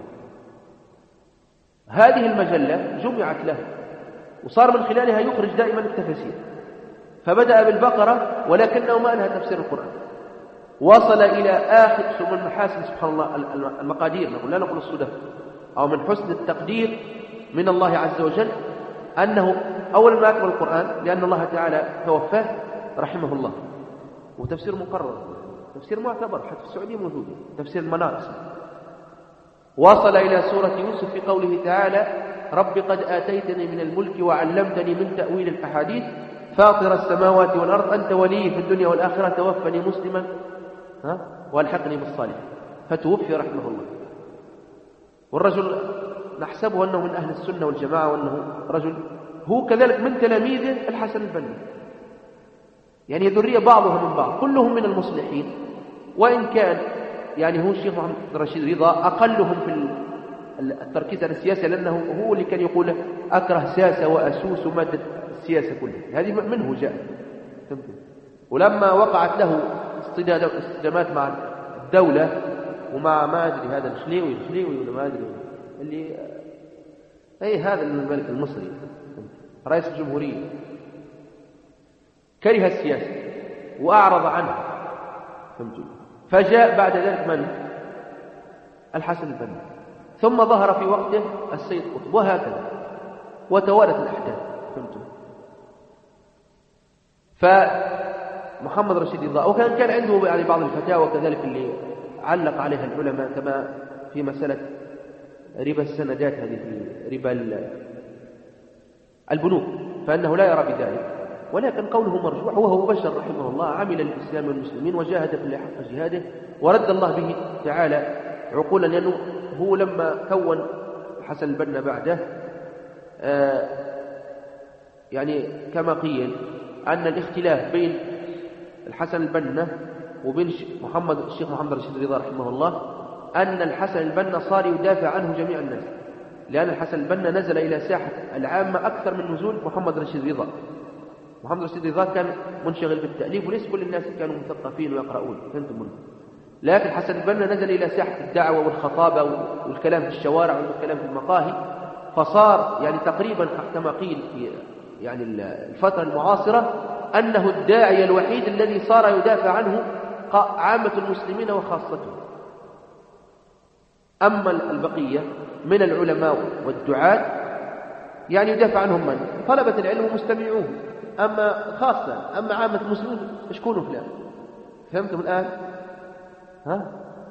هذه المجلة جمعت له وصار من خلالها يخرج دائما التفاسير، فبدأ بالبقرة ولكنه ما أنهى تفسير القرآن، وصل إلى آخر من محاسن سبحان الله المقادير، لا نقول الصدف، أو من حسن التقدير من الله عز وجل أنه أول ما أكمل القرآن، لأن الله تعالى توفاه رحمه الله، وتفسير مقرر، تفسير معتبر حتى في السعودية موجود، تفسير المنار. وصل إلى سورة يوسف في قوله تعالى: رب قد آتيتني من الملك وعلمتني من تأويل الأحاديث فاطر السماوات والأرض أنت ولي في الدنيا والآخرة توفني مسلما والحقني بالصالحين، فتوفي رحمه الله. والرجل نحسبه أنه من أهل السنة والجماعة، وأنه رجل هو كذلك من تلاميذه الحسن البنا، يعني ذرية بعضها من بعض، كلهم من المصلحين، وإن كان يعني هو الشيخ محمد رشيد رضا أقلهم في التركيز على السياسة، لأنه هو اللي كان يقول أكره ساسة وأسوس ومادة السياسة كلها، هذه منه جاء. ولما وقعت له اصطدامات مع الدولة ومع ما أدري هذا الخليوي ولا ما أدري اللي هذا الملك المصري رئيس الجمهورية، كره السياسة وأعرض عنها، فجاء بعد ذلك من؟ الحسن البنا، ثم ظهر في وقته السيد قطب، وهكذا وتوالت الأحداث. فمحمد رشيد رضا وكان عنده يعني بعض الفتاوى كذلك اللي علق عليها العلماء، كما في مسألة ربا السندات، هذه ربا البنوك، فأنه لا يرى بذلك، ولكن قوله مرجوح. وهو بشر رحمه الله عمل للإسلام والمسلمين وجاهد في الله حق جهاده، ورد الله به تعالى عقولا، لأنه هو لما كون حسن البنا بعده يعني كما قيل أن الاختلاف بين الحسن البنا وبين الشيخ محمد رشيد رضا رحمه الله أن الحسن البنا صار يدافع عنه جميع الناس، لأن الحسن البنا نزل إلى ساحة العامة أكثر من نزول محمد رشيد رضا، محمد رشيد رضا كان منشغل بالتأليف وليس كل الناس كانوا مثقفين ويقرؤون، فهمتم منه. لكن حسن البنا نزل إلى ساحة الدعوة والخطابة والكلام في الشوارع والكلام في المقاهي، فصار يعني تقريبا كما قيل في يعني الفترة المعاصرة أنه الداعية الوحيد الذي صار يدافع عنه عامة المسلمين وخاصتهم. أما البقية من العلماء والدعاة يعني يدافع عنهم من؟ طلبة العلم ومستمعوه، أما خاصة أما عامة المسلمين اشكونوا فلان. فهمتم الآن؟ ها؟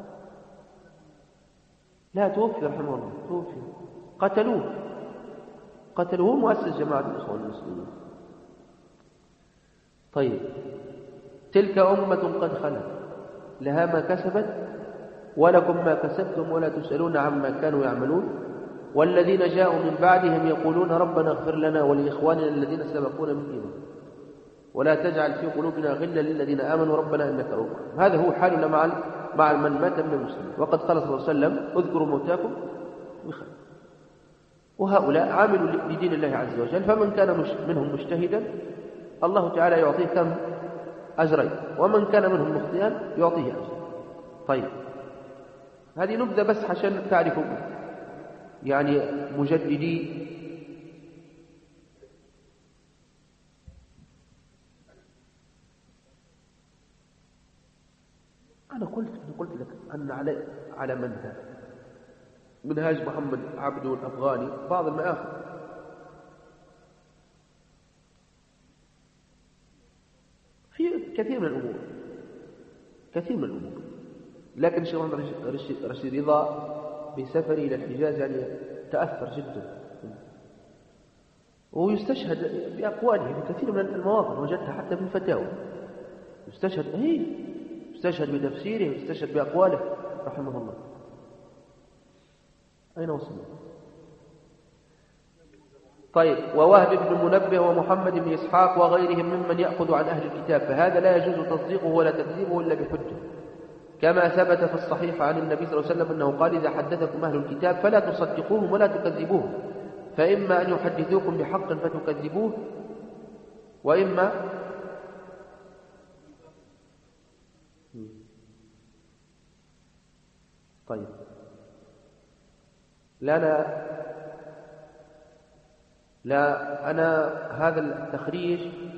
لا، توفي رحمه الله، توفي، قتلوه مؤسس جماعة الإخوان المسلمين. طيب، تلك أمة قد خلت لها ما كسبت ولكم ما كسبتم ولا تسألون عما كانوا يعملون والذين جاءوا من بعدهم يقولون ربنا اغفر لنا ولإخواننا الذين سبقونا بالإيمان ولا تجعل في قلوبنا غلا للذين آمنوا ربنا إنك رؤوف رحيم. هذا هو حالنا مع من مات من المسلمين. وقد قال صلى الله عليه وسلم اذكروا موتاكم بخير. وهؤلاء عاملوا لدين الله عز وجل، فمن كان منهم مجتهدا الله تعالى يعطيه كم أجرين، ومن كان منهم مخطئا يعطيه أجر. طيب، هذه نبذة بس عشان تعرفوا يعني مجددي أنا قلت لك أن على منهاج محمد عبده الأفغاني بعض المآخذ في كثير من الأمور، لكن الشيخ محمد رشيد رضا بسفره إلى الحجاز يعني تأثر جدا، ويستشهد بأقواله في كثير من المواقف، وجدتها حتى في الفتاوى يستشهد بتفسيره ويستشهد بأقواله رحمه الله. أين وصلنا؟ طيب، ووهب بن منبه ومحمد بن إسحاق وغيرهم ممن يأخذ عن أهل الكتاب، فهذا لا يجوز تصديقه ولا تكذيبه إلا بحجة، كما ثبت في الصحيح عن النبي صلى الله عليه وسلم أنه قال إذا حدثكم أهل الكتاب فلا تصدقوهم ولا تكذبوهم، فإما أن يحدثوكم بحق فتكذبوه وإما طيب، أنا هذا التخريج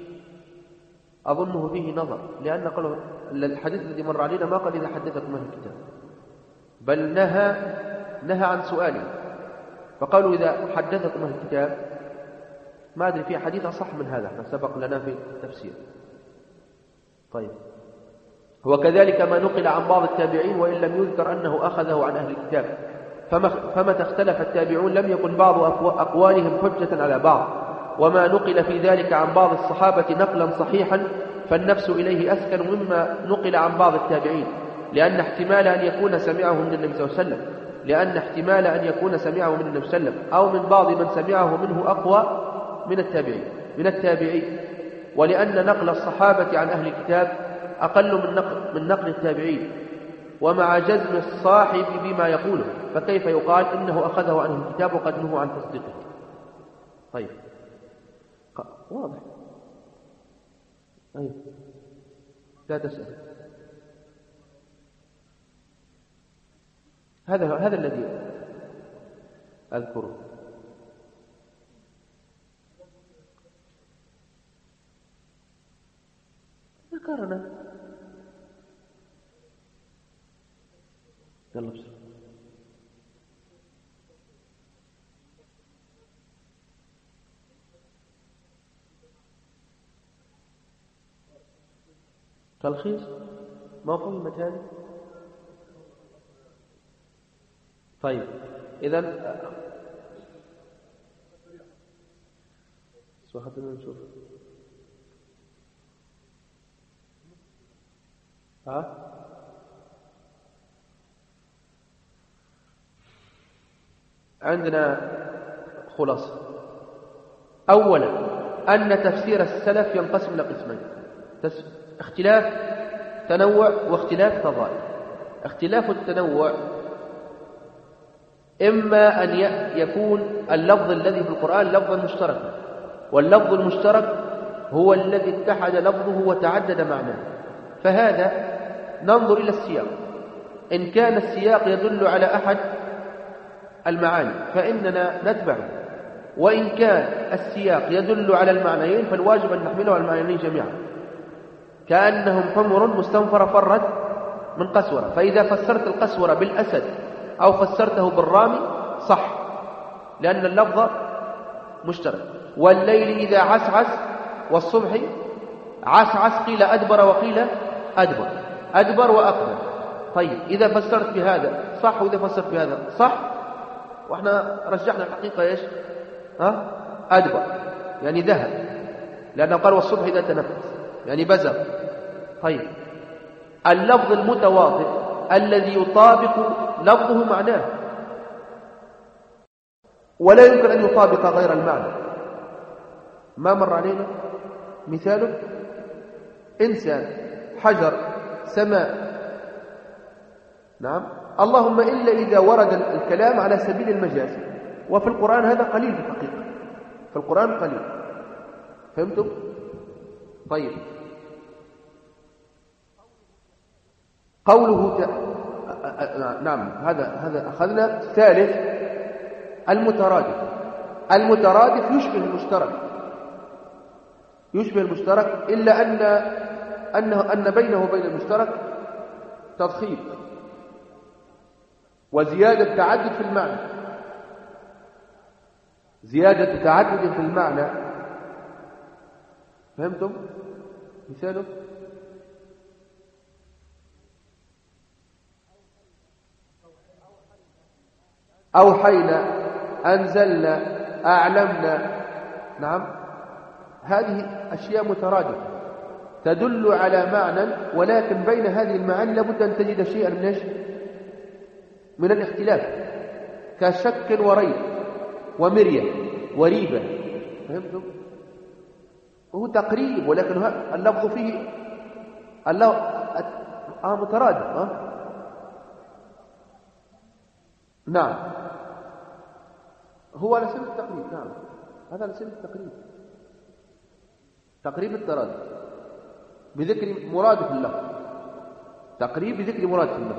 أظنه فيه نظر، لأن قالوا الحديث الذي مر علينا ما قال إذا حدثكم أهل الكتاب، بل نهى عن سؤاله، فقالوا إذا حدثكم أهل الكتاب. ما أدري في حديث أصح من هذا، احنا سبق لنا في التفسير. طيب، وكذلك ما نقل عن بعض التابعين وإن لم يذكر أنه أخذه عن أهل الكتاب، فمتى اختلف التابعون لم يكن بعض أقوالهم حجة على بعض، وما نقل في ذلك عن بعض الصحابة نقلا صحيحا فالنفس إليه أسكن مما نقل عن بعض التابعين، لأن احتمال أن يكون سمعه من النبي صلى الله عليه وسلم أو من بعض من سمعه منه أقوى من التابعين، ولأن نقل الصحابة عن أهل الكتاب أقل من نقل التابعين، ومع جزم الصاحب بما يقوله، فكيف يقال إنه أخذه عن الكتاب وقد نهوا عن تصديقه؟ طيب، واضح. أيوه، لا تسأل. هذا الذي أذكره. ذكرنا. يلا بسرعة. تلخيص ما فهمت هذا؟ طيب، إذن خلينا نشوف. عندنا خلاصة. أولا أن تفسير السلف ينقسم إلى قسمين: اختلاف تنوع واختلاف تضاد. اختلاف التنوع إما أن يكون اللفظ الذي في القرآن لفظا مشتركا، واللفظ المشترك هو الذي اتحد لفظه وتعدد معناه. فهذا ننظر إلى السياق، إن كان السياق يدل على أحد المعاني فإننا نتبعه، وإن كان السياق يدل على المعنيين فالواجب أن نحمله على المعنيين جميعا، كأنهم حمر مستنفرة فرت من قسورة. فإذا فسرت القسورة بالأسد أو فسرته بالرامي صح، لأن اللفظ مشترك. والليل إذا عسعس والصبح عسعس، قيل أدبر وقيل أدبر، أدبر وأقبل. طيب إذا فسرت بهذا صح وإذا فسرت بهذا صح، وإحنا رجحنا الحقيقة إيش؟ أدبر يعني ذهب، لأنه قال والصبح إذا تنفس يعني بزغ. طيب اللفظ المتواطئ الذي يطابق لفظه معناه ولا يمكن أن يطابق غير المعنى، ما مر علينا مثاله إنسان، حجر، سماء. نعم، اللهم إلا إذا ورد الكلام على سبيل المجاز، وفي القرآن هذا قليل في الحقيقة، في القرآن قليل. فهمتم؟ طيب قوله نعم، هذا أخذنا. ثالث المترادف. المترادف يشبه المشترك، يشبه المشترك، إلا أن بينه وبين المشترك تضخيم وزيادة تعدد في المعنى، زيادة تعدد في المعنى. فهمتم؟ مثاله أوحينا، أنزلنا، أعلمنا. نعم، هذه أشياء مترادفة تدل على معنى، ولكن بين هذه المعاني لابد أن تجد شيئا من الاختلاف، كشك وريب ومرية وريبة. فهمتم؟ وهو تقريب، ولكن اللفظ فيه مترادف. نعم، هو على سبيل التقريب. نعم، هذا على سبيل التقريب، تقريب الترادف بذكر مرادف اللفظ، تقريب بذكر مرادف اللفظ.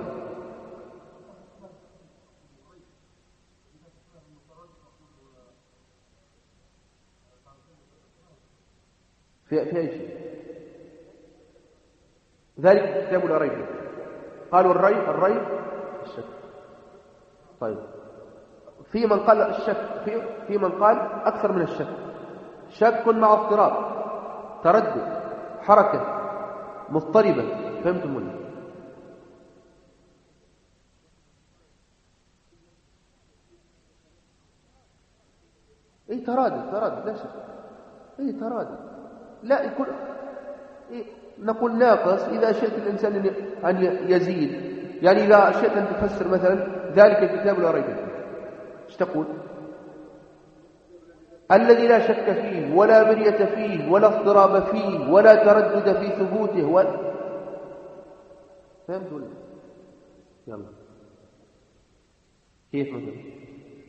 في أي شيء ذلك كتاب لا ريب. قالوا الريب الشك. طيب في من قال الشك، في من قال أكثر من الشك، شك مع اضطراب، تردد، حركة مضطربة. فهمتم ولا؟ اي ترادف لا شك، اي ترادف. لا يكون نقول ناقص إذا شئت الإنسان أن يزيد، يعني إذا شئت أن تفسر مثلا ذلك الكتاب لا ريب فيه، ايش تقول؟ الذي لا شك فيه ولا مرية فيه ولا اضطراب فيه ولا تردد في ثبوته فهمت ولا؟ يلا كيف مثلا؟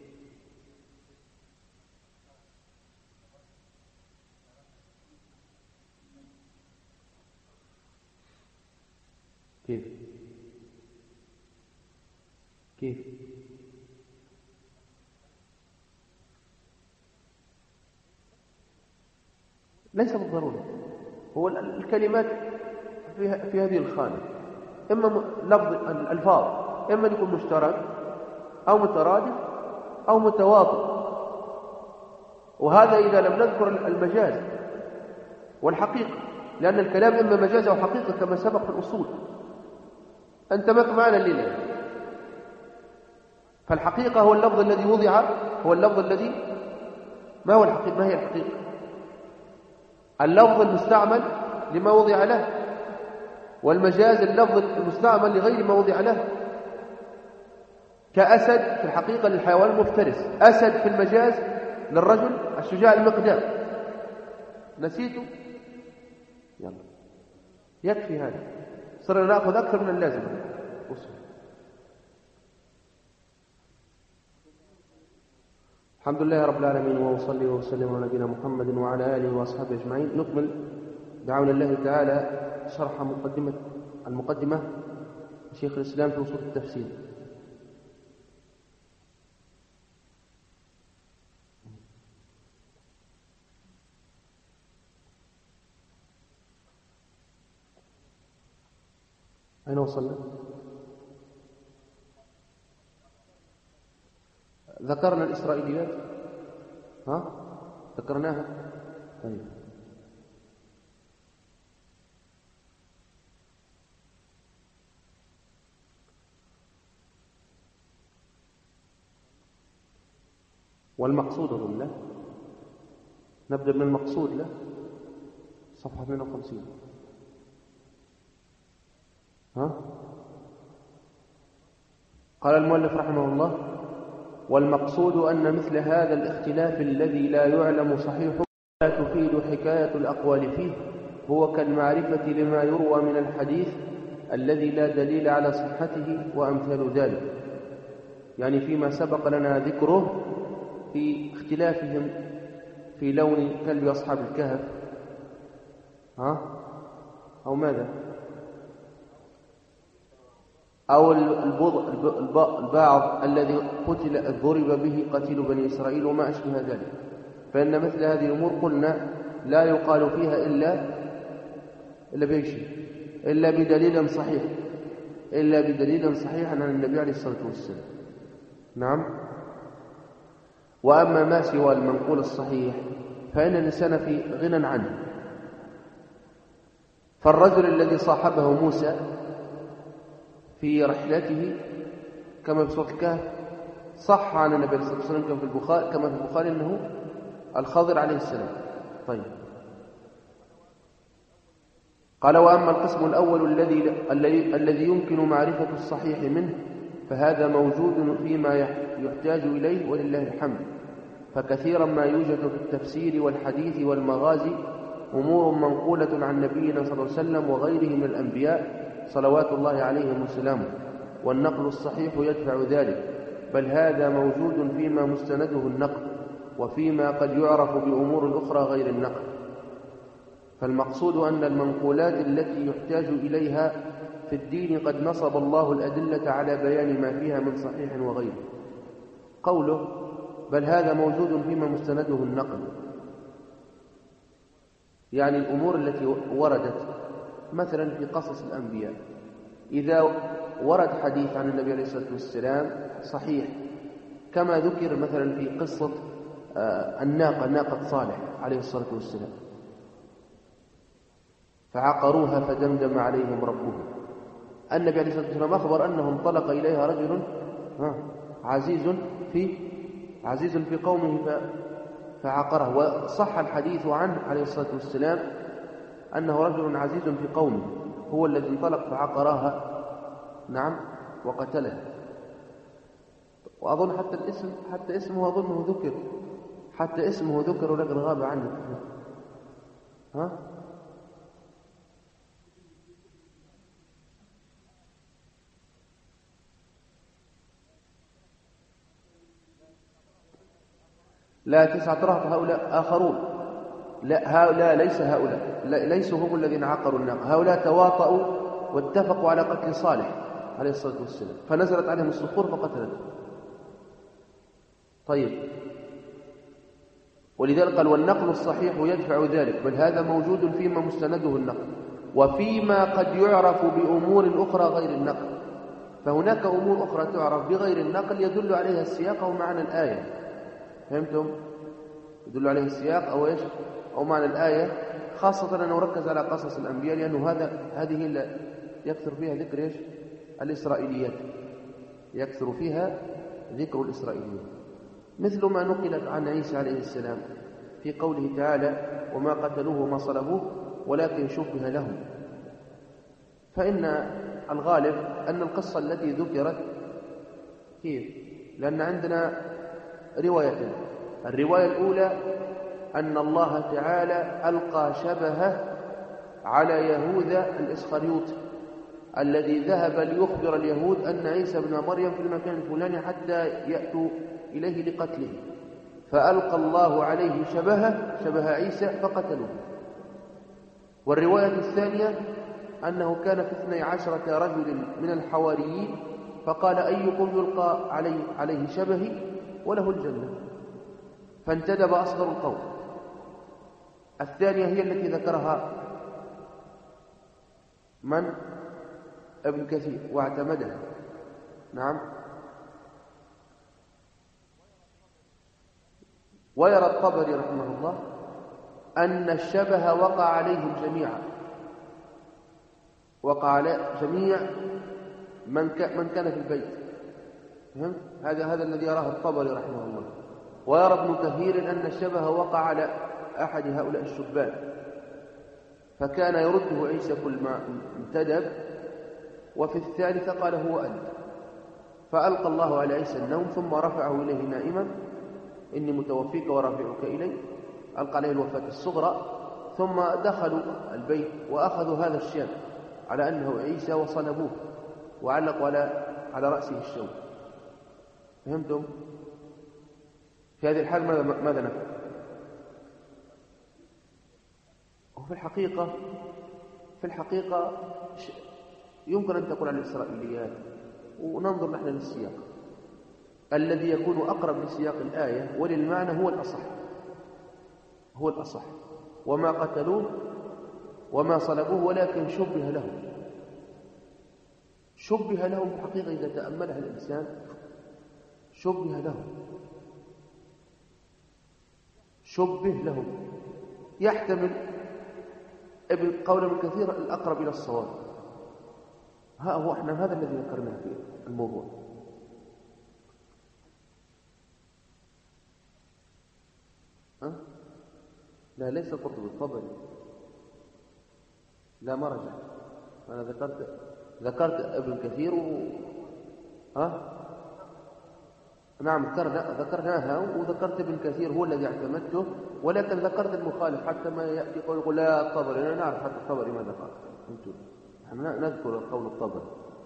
كيف ليس بالضرورة. هو الكلمات في هذه الخانة إما لفظ الألفاظ إما يكون مشترك أو مترادف أو متواطئ، وهذا إذا لم نذكر المجاز والحقيقة، لأن الكلام إما مجاز أو حقيقة كما سبق في الأصول. أنت ما معنى الليلة؟ فالحقيقة هو اللفظ الذي وضع، هو اللفظ الذي ما هو الحقيقة؟ ما هي الحقيقة؟ اللفظ المستعمل لما وضع له، والمجاز اللفظ المستعمل لغير ما وضع له. كأسد في الحقيقة للحيوان المفترس، أسد في المجاز للرجل الشجاع المقدام. نسيته؟ يلا يكفي هذا، صرنا نأخذ أكثر من اللازم. الحمد لله رب العالمين، وأصلي وسلم على نبينا محمد وعلى آله وأصحابه أجمعين. نكمل بعون الله تعالى شرح المقدمة شيخ الإسلام في أصول التفسير. أين وصلنا؟ ذكرنا الإسرائيليات، ذكرناها. طيب، والمقصود أظن له، نبدأ من المقصود له، صفحة 52. قال المؤلف رحمه الله: والمقصود أن مثل هذا الاختلاف الذي لا يعلم صحيحه لا تفيد حكاية الأقوال فيه، هو كالمعرفة لما يروى من الحديث الذي لا دليل على صحته وأمثال ذلك، يعني فيما سبق لنا ذكره في اختلافهم في لون كلب أصحاب الكهف، أو ماذا، أو البعض الذي ضرب به قتيل بني إسرائيل وما أشبه ذلك. فإن مثل هذه الأمور قلنا لا يقال فيها إلا بدليل صحيح عن النبي عليه الصلاة والسلام. نعم. وأما ما سوى المنقول الصحيح فإن الإنسان في غنى عنه. فالرجل الذي صاحبه موسى في رحلته كما في سورة الكهف صح عن النبي صلى الله عليه وسلم كما في البخاري أنه الخضر عليه السلام. طيب، قال: وأما القسم الأول الذي يمكن معرفة الصحيح منه فهذا موجود فيما يحتاج إليه ولله الحمد. فكثيرا ما يوجد في التفسير والحديث والمغازي أمور منقولة عن نبينا صلى الله عليه وسلم وغيره من الأنبياء صلوات الله عليهم وسلامه، والنقل الصحيح يدفع ذلك، بل هذا موجود فيما مستنده النقل وفيما قد يعرف بأمور أخرى غير النقل. فالمقصود أن المنقولات التي يحتاج إليها في الدين قد نصب الله الأدلة على بيان ما فيها من صحيح وغيره. قوله بل هذا موجود فيما مستنده النقل، يعني الأمور التي وردت مثلا في قصص الأنبياء، إذا ورد حديث عن النبي عليه الصلاة والسلام صحيح كما ذكر مثلا في قصة ناقة صالح عليه الصلاة والسلام، فعقروها فدمدم عليهم ربهم. النبي عليه الصلاة والسلام أخبر أنه انطلق إليها رجل عزيز في قومه فعقره، وصح الحديث عنه عليه الصلاة والسلام أنه رجل عزيز في قومه هو الذي انطلق فعقرها، نعم، وقتلها. وأظن حتى اسمه أظنه ذكر، ولكن غاب عنه. لا 9 رهط هؤلاء آخرون، لا هؤلاء ليس هؤلاء، ليسوا هم الذين عقروا الناقة، هؤلاء تواطؤوا واتفقوا على قتل صالح عليه الصلاة والسلام، فنزلت عليهم الصخور فقتلته. طيب، ولذلك قال والنقل الصحيح يدفع ذلك، بل هذا موجود فيما مستنده النقل وفيما قد يعرف بأمور أخرى غير النقل. فهناك أمور أخرى تعرف بغير النقل يدل عليها السياق أو معنى الآية. فهمتم؟ يدل عليه السياق أو معنى الآية، خاصة أنه ركز على قصص الأنبياء لأنه هذه اللي يكثر فيها ذكر الإسرائيليات، يكثر فيها ذكر الإسرائيليات، مثل ما نقلت عن عيسى عليه السلام في قوله تعالى وما قتلوه وما صلبوه ولكن شبه لهم. فإن الغالب أن القصة التي ذكرت كيف؟ لأن عندنا روايتين. الرواية الأولى أن الله تعالى ألقى شبهه على يهوذا الإسخريوطي الذي ذهب ليخبر اليهود أن عيسى بن مريم في المكان الفلاني حتى يأتوا إليه لقتله، فألقى الله عليه شبه عيسى فقتلوه. والرواية الثانية أنه كان في 12 رجل من الحواريين فقال أيكم يلقى عليه شبهي وله الجنة، فانتدب أصغر القوم. الثانية هي التي ذكرها من؟ ابن كثير واعتمدها. نعم. ويرى الطبري رحمه الله أن الشبه وقع عليهم جميعا، وقع على جميع من كان في البيت. هذا الذي يراه الطبري رحمه الله. ويرى ابن كثير أن الشبه وقع على أحد هؤلاء الشبان، فكان يرده عيسى كل ما انتدب. وفي الثالثة قال هو أنت، فألقى الله على عيسى النوم ثم رفعه إليه نائما، إني متوفيك ورافعك إلي. ألقى عليه الوفاة الصغرى، ثم دخلوا البيت وأخذوا هذا الشاب على أنه عيسى وصلبوه وعلقوا على رأسه الشوك. فهمتم؟ في هذه الحال ماذا نفعل؟ وفي الحقيقة يمكن أن تقول عن الإسرائيليات، وننظر نحن للسياق الذي يكون أقرب لسياق الآية وللمعنى هو الأصح. وما قتلوه وما صلبوه ولكن شبه لهم في الحقيقة. إذا تأملها الإنسان شبه لهم يحتمل قول ابن كثير الأقرب إلى الصواب. هذا الذي ذكرناه في الموضوع. لا، ليس قرطبي، الطبري. لا، ما رجع. أنا ذكرت ابن كثير نعم ذكرناها، وذكرت ابن كثير هو الذي اعتمدته، ولكن ذكرت المخالف حتى ما يأتي قول يقول لا الطبري. أنا نعرف حتى الطبري ماذا قال. نحن نذكر قول الطبري.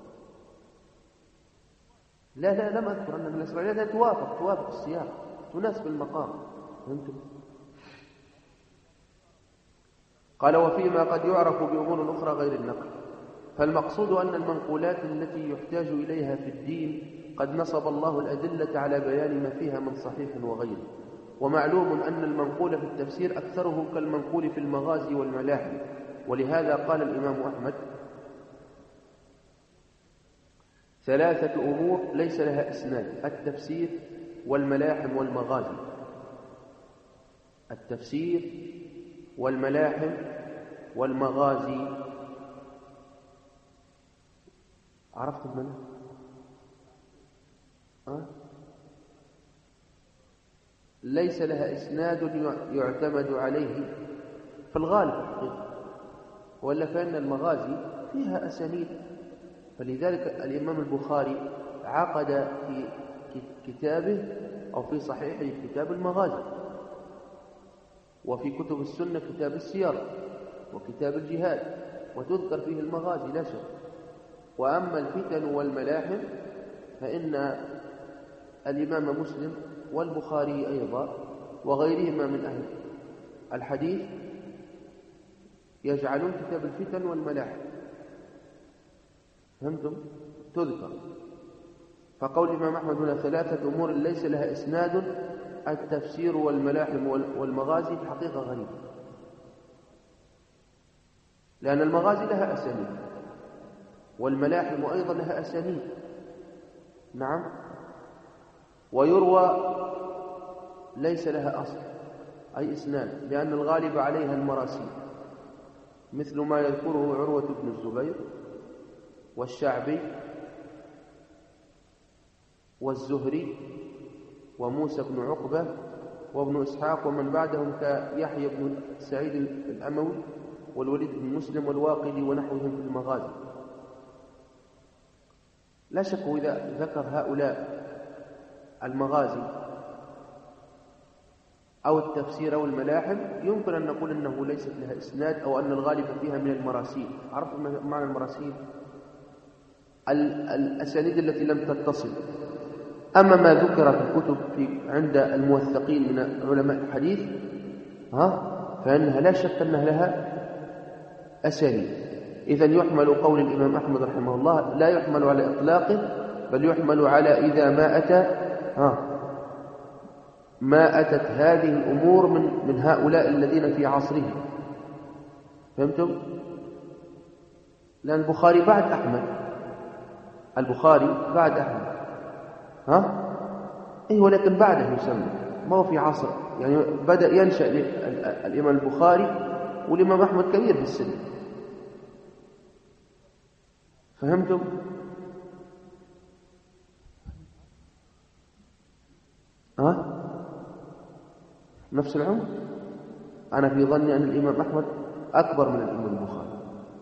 لا لم أذكر أن الإسرائيليات توافق السياق، تناسب المقام. فهمتم؟ قال وفيما قد يعرف بأمور أخرى غير النقل، فالمقصود أن المنقولات التي يحتاج إليها في الدين قد نصب الله الأدلة على بيان ما فيها من صحيح وغيره. ومعلوم أن المنقول في التفسير أكثره كالمنقول في المغازي والملاحم، ولهذا قال الإمام أحمد 3 أمور ليس لها إسناد: التفسير والملاحم والمغازي. التفسير والملاحم والمغازي. عرفتم منه؟ ليس لها إسناد يعتمد عليه في الغالب الحقيقة، ولا فإن المغازي فيها أسانيد. فلذلك الإمام البخاري عقد في كتابه أو في صحيحه كتاب المغازي، وفي كتب السنة كتاب السير وكتاب الجهاد، وتذكر فيه المغازي لا شك. وأما الفتن والملاحم فإن الإمام مسلم والبخاري أيضا وغيرهما من أهل الحديث يجعلون كتاب الفتن والملاحم. فهمتم؟ تذكر. فقول الإمام أحمد هنا 3 أمور ليس لها إسناد: التفسير والملاحم والمغازي، في حقيقة غريبة، لأن المغازي لها أسانيد والملاحم أيضا لها أسانيد. نعم. ويروى ليس لها أصل أي إسناد، لأن الغالب عليها المراسيل، مثل ما يذكره عروة بن الزبير والشعبي والزهري وموسى بن عقبة وابن إسحاق ومن بعدهم كيحيى بن سعيد الأموي والوليد بن مسلم والواقدي ونحوهم في المغازي. لا شك إذا ذكر هؤلاء المغازي أو التفسير أو الملاحم يمكن أن نقول أنه ليست لها إسناد، أو أن الغالب فيها من المراسيل. عرفت معنى المراسيل؟ الأسانيد التي لم تتصل أما ما ذكر في الكتب عند الموثقين من علماء الحديث فإنها لا شك أنها لها أساليب. إذن يحمل قول الإمام أحمد رحمه الله لا يحمل على إطلاقه، بل يحمل على إذا ما أتت هذه الأمور من هؤلاء الذين في عصره. فهمتم؟ لأن البخاري بعد أحمد، ولكن بعده يسمى، ما هو في عصر، يعني بدأ ينشأ الإمام البخاري والإمام أحمد كبير في السن. فهمتم؟ نفس العمر. أنا في ظني أن الإمام أحمد أكبر من الإمام البخاري.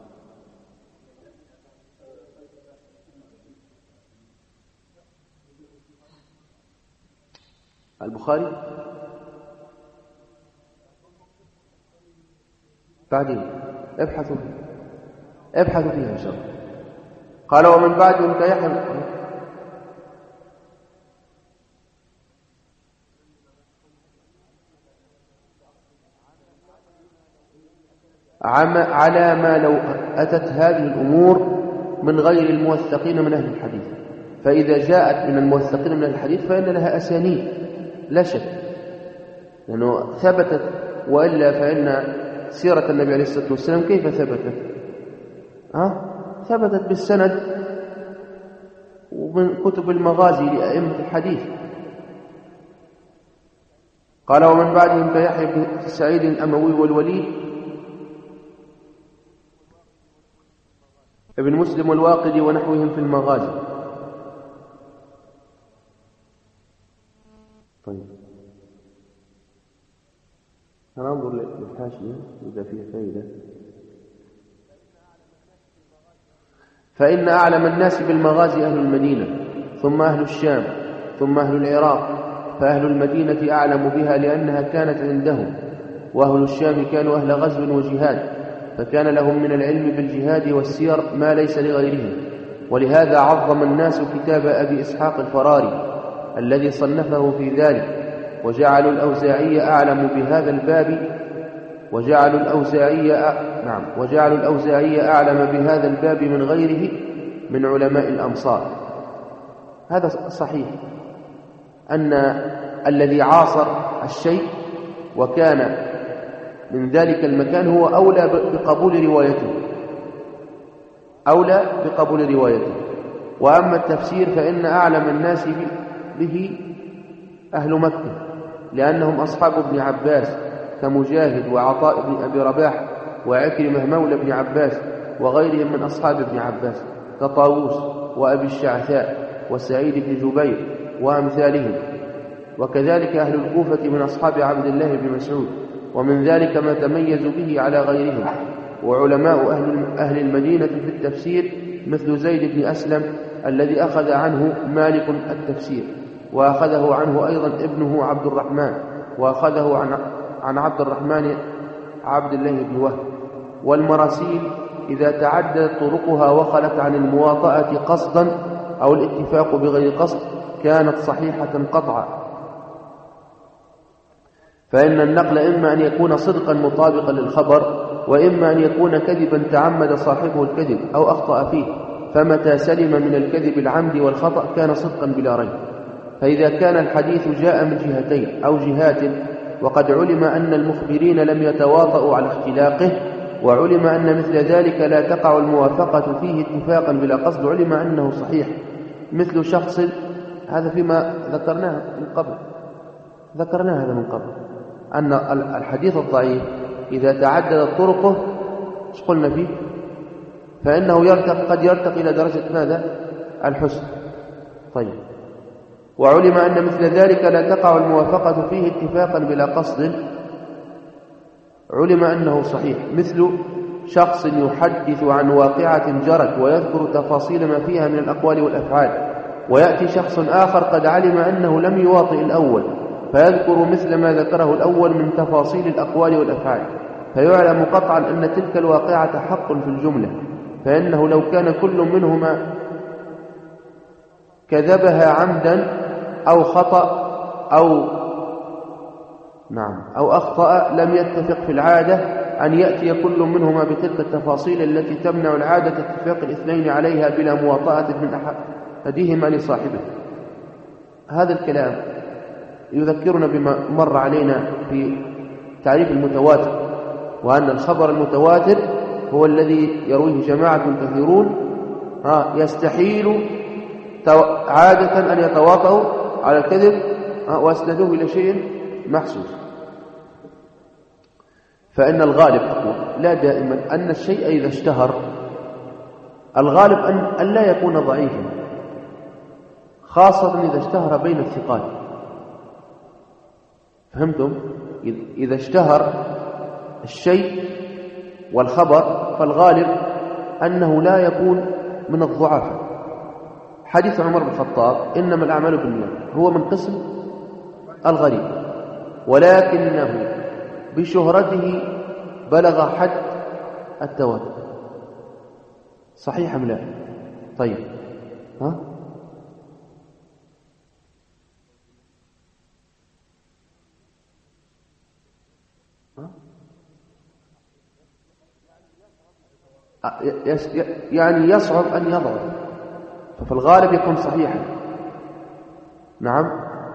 البخاري بعدين ابحثوا فيها إن شاء الله. قال ومن بعدهم كيحيى على ما لو أتت هذه الأمور من غير الموثقين من أهل الحديث. فإذا جاءت من الموثقين من أهل الحديث فإن لها أسانيد لا شك، لأنه ثبتت، وإلا فإن سيرة النبي عليه الصلاة والسلام كيف ثبتت؟ ثبتت بالسند ومن كتب المغازي لأئمة الحديث. قال ومن بعدهم كيحيى بن سعيد الأموي والوليد ابن مسلم والواقدي ونحوهم في المغازي. طيب هننظر للحاشية إذا فيها فائدة. فإن أعلم الناس بالمغازي أهل المدينة، ثم أهل الشام، ثم أهل العراق، فأهل المدينة أعلم بها لأنها كانت عندهم، وأهل الشام كانوا أهل غزو وجهاد، فكان لهم من العلم بالجهاد والسير ما ليس لغيرهم. ولهذا عظم الناس كتاب أبي إسحاق الفراري الذي صنفه في ذلك، وجعلوا الأوزاعي أعلم بهذا الباب وجعلوا الأوزاعي أعلم بهذا الباب من غيره من علماء الأمصار. هذا صحيح أن الذي عاصر الشيء وكان من ذلك المكان هو أولى بقبول روايته. وأما التفسير فإن أعلم الناس به أهل مكة، لأنهم أصحاب ابن عباس كمجاهد وعطاء بن أبي رباح وعكرمة مولى ابن عباس وغيرهم من أصحاب ابن عباس كطاووس وأبي الشعثاء وسعيد بن جبير وأمثالهم. وكذلك أهل الكوفة من أصحاب عبد الله بن مسعود، ومن ذلك ما تميزوا به على غيرهم. وعلماء أهل المدينة في التفسير مثل زيد بن أسلم الذي أخذ عنه مالك التفسير، وأخذه عنه أيضا ابنه عبد الرحمن، وأخذه عن عبد الرحمن عبد الله بن وهب. والمراسيل إذا تعددت طرقها وخلت عن المواطأة قصدا أو الاتفاق بغير قصد كانت صحيحة قطعا. فإن النقل إما أن يكون صدقا مطابقا للخبر، وإما أن يكون كذبا تعمد صاحبه الكذب أو أخطأ فيه، فمتى سلم من الكذب العمد والخطأ كان صدقا بلا ريب. فإذا كان الحديث جاء من جهتين أو جهات، وقد علم أن المخبرين لم يتواطؤوا على اختلاقه، وعلم أن مثل ذلك لا تقع الموافقة فيه اتفاقا بلا قصد، علم أنه صحيح. مثل شخص، هذا فيما ذكرناه هذا من قبل أن الحديث الضعيف إذا تعددت طرقه ايش قلنا فيه؟ فإنه قد يرتقي إلى درجة ماذا؟ الحسن. طيب، وعلم أن مثل ذلك لا تقع الموافقة فيه اتفاقا بلا قصد، علم أنه صحيح. مثل شخص يحدث عن واقعة جرت ويذكر تفاصيل ما فيها من الأقوال والأفعال، ويأتي شخص آخر قد علم أنه لم يواطئ الأول فيذكر مثل ما ذكره الأول من تفاصيل الأقوال والأفعال، فيعلم قطعا أن تلك الواقعة حق في الجملة، فإنه لو كان كل منهما كذبها عمدا أو خطأ أو أخطأ لم يتفق في العادة أن يأتي كل منهما بتلك التفاصيل التي تمنع العادة اتفاق الاثنين عليها بلا مواطأة من أحدهما لصاحبه. هذا الكلام يذكرنا بما مر علينا في تعريف المتواتر، وأن الخبر المتواتر هو الذي يرويه جماعة كثيرون يستحيل عادة أن يتواطؤوا على الكذب وأسندوه إلى شيء محسوس. فإن الغالب لا دائما أن الشيء إذا اشتهر الغالب أن لا يكون ضعيفا، خاصة إذا اشتهر بين الثقات. فهمتم؟ إذا اشتهر الشيء والخبر فالغالب أنه لا يكون من الضعفاء. حديث عمر بن الخطاب إنما الأعمال بالنيات هو من قسم الغريب، ولكنه بشهرته بلغ حد التواتر. صحيح أم لا؟ طيب يعني يصعب أن يضعف، ففي الغالب يكون صحيحا. نعم.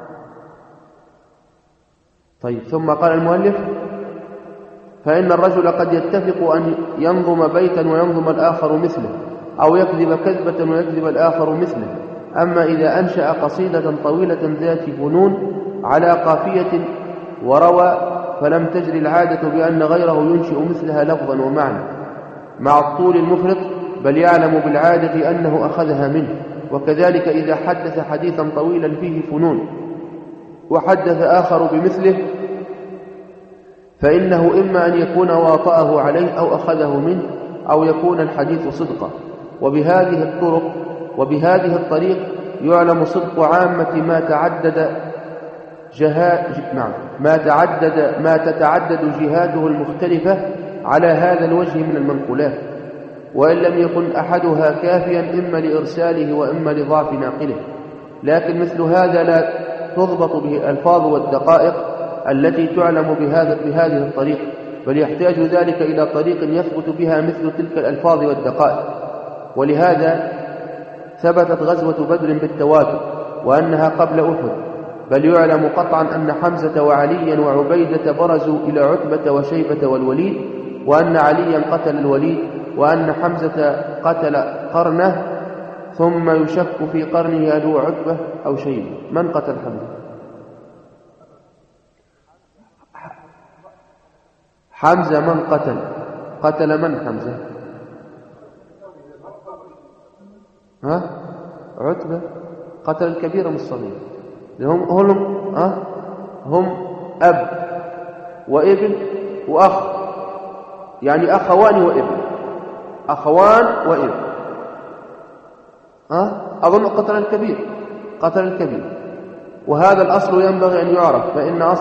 طيب ثم قال المؤلف: فإن الرجل قد يتفق أن ينظم بيتا وينظم الآخر مثله، أو يكذب كذبة ويكذب الآخر مثله. أما إذا أنشأ قصيدة طويلة ذات فنون على قافية وروى فلم تجري العادة بأن غيره ينشئ مثلها لفظا ومعنى مع الطول المفرط، بل يعلم بالعادة أنه أخذها منه. وكذلك إذا حدث حديثا طويلا فيه فنون وحدث آخر بمثله فإنه إما أن يكون واطأه عليه أو أخذه منه، أو يكون الحديث صدقا. وبهذه الطريق يعلم صدق عامة ما تتعدد جهاته المختلفة على هذا الوجه من المنقولات، وإن لم يكن أحدها كافيا إما لإرساله وإما لضعف ناقله. لكن مثل هذا لا تضبط به الألفاظ والدقائق التي تعلم بهذه الطريق، بل يحتاج ذلك إلى طريق يثبت بها مثل تلك الألفاظ والدقائق. ولهذا ثبتت غزوة بدر بالتواتر وأنها قبل أحد، بل يعلم قطعا أن حمزة وعليا وعبيدة برزوا إلى عتبة وشيبة والوليد، وأن عليا قتل الوليد، وأن حمزة قتل قرنه، ثم يشك في قرنه هل هو عتبة أو شيبة. من قتل حمزة؟ حمزة من قتل من حمزة؟ عتبة قتل الكبير من الصغير. هم أب وابن وأخ، يعني أخوان وابن، أظن قتل الكبير. وهذا الأصل ينبغي أن يعرف،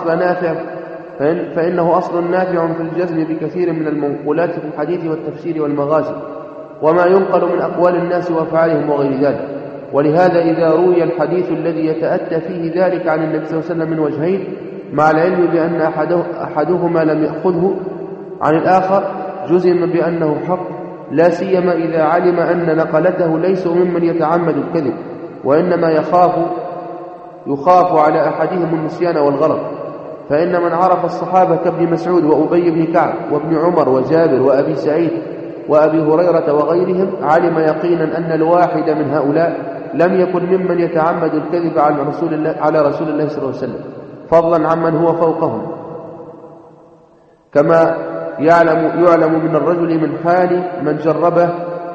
فإنه أصل نافع في الجزم بكثير من المنقولات في الحديث والتفسير والمغازي وما ينقل من أقوال الناس وأفعالهم وغير ذلك. ولهذا إذا روي الحديث الذي يتأتى فيه ذلك عن النبي صلى الله عليه وسلم من وجهين، مع العلم بأن أحدهما لم يأخذه عن الآخر، جزم بأنه حق، لا سيما إذا علم أن نقلته ليسوا ممن يتعمد الكذب، وإنما يخاف على أحدهم النسيان والغلط. فإن من عرف الصحابة كابن مسعود وأبي بن كعب وابن عمر وجابر وأبي سعيد وأبي هريرة وغيرهم علم يقينا أن الواحد من هؤلاء لم يكن ممن يتعمد الكذب على رسول الله صلى الله عليه وسلم، فضلا عمن هو فوقهم. كما يعلم من الرجل من حال من جربه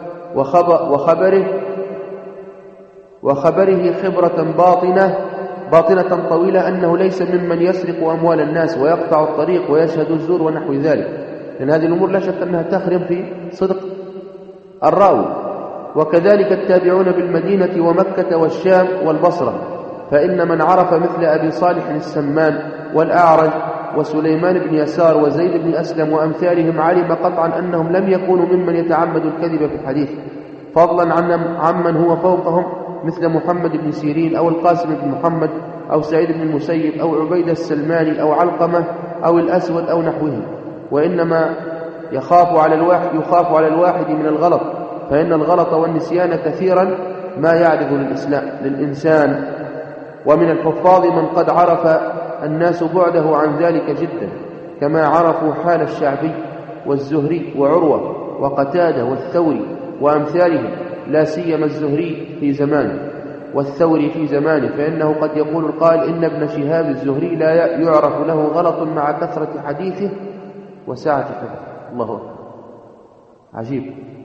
وخبره خبرة باطنة طويلة أنه ليس ممن يسرق أموال الناس ويقطع الطريق ويشهد الزور ونحو ذلك، لأن هذه الأمور لا شك أنها تخرم في صدق الراوي. وكذلك التابعون بالمدينة ومكة والشام والبصرة، فإن من عرف مثل أبي صالح السمان والأعرج وسليمان بن يسار وزيد بن أسلم وأمثالهم علم قطعا أنهم لم يكونوا ممن يتعمد الكذب في الحديث، فضلا عمن هو فوقهم مثل محمد بن سيرين أو القاسم بن محمد أو سعيد بن المسيب أو عبيدة السلماني أو علقمة أو الأسود أو نحوه، وإنما يخاف على الواحد من الغلط، فإن الغلط والنسيان كثيرا ما يعرض للإنسان. ومن الحفاظ من قد عرف الناس بعده عن ذلك جدا، كما عرفوا حال الشعبي والزهري وعروة وقتادة والثوري وأمثالهم، لا سيما الزهري في زمانه والثوري في زمانه، فإنه قد يقول القائل إن ابن شهاب الزهري لا يعرف له غلط مع كثرة حديثه وسعة حفظه. الله أكبر، عجيب.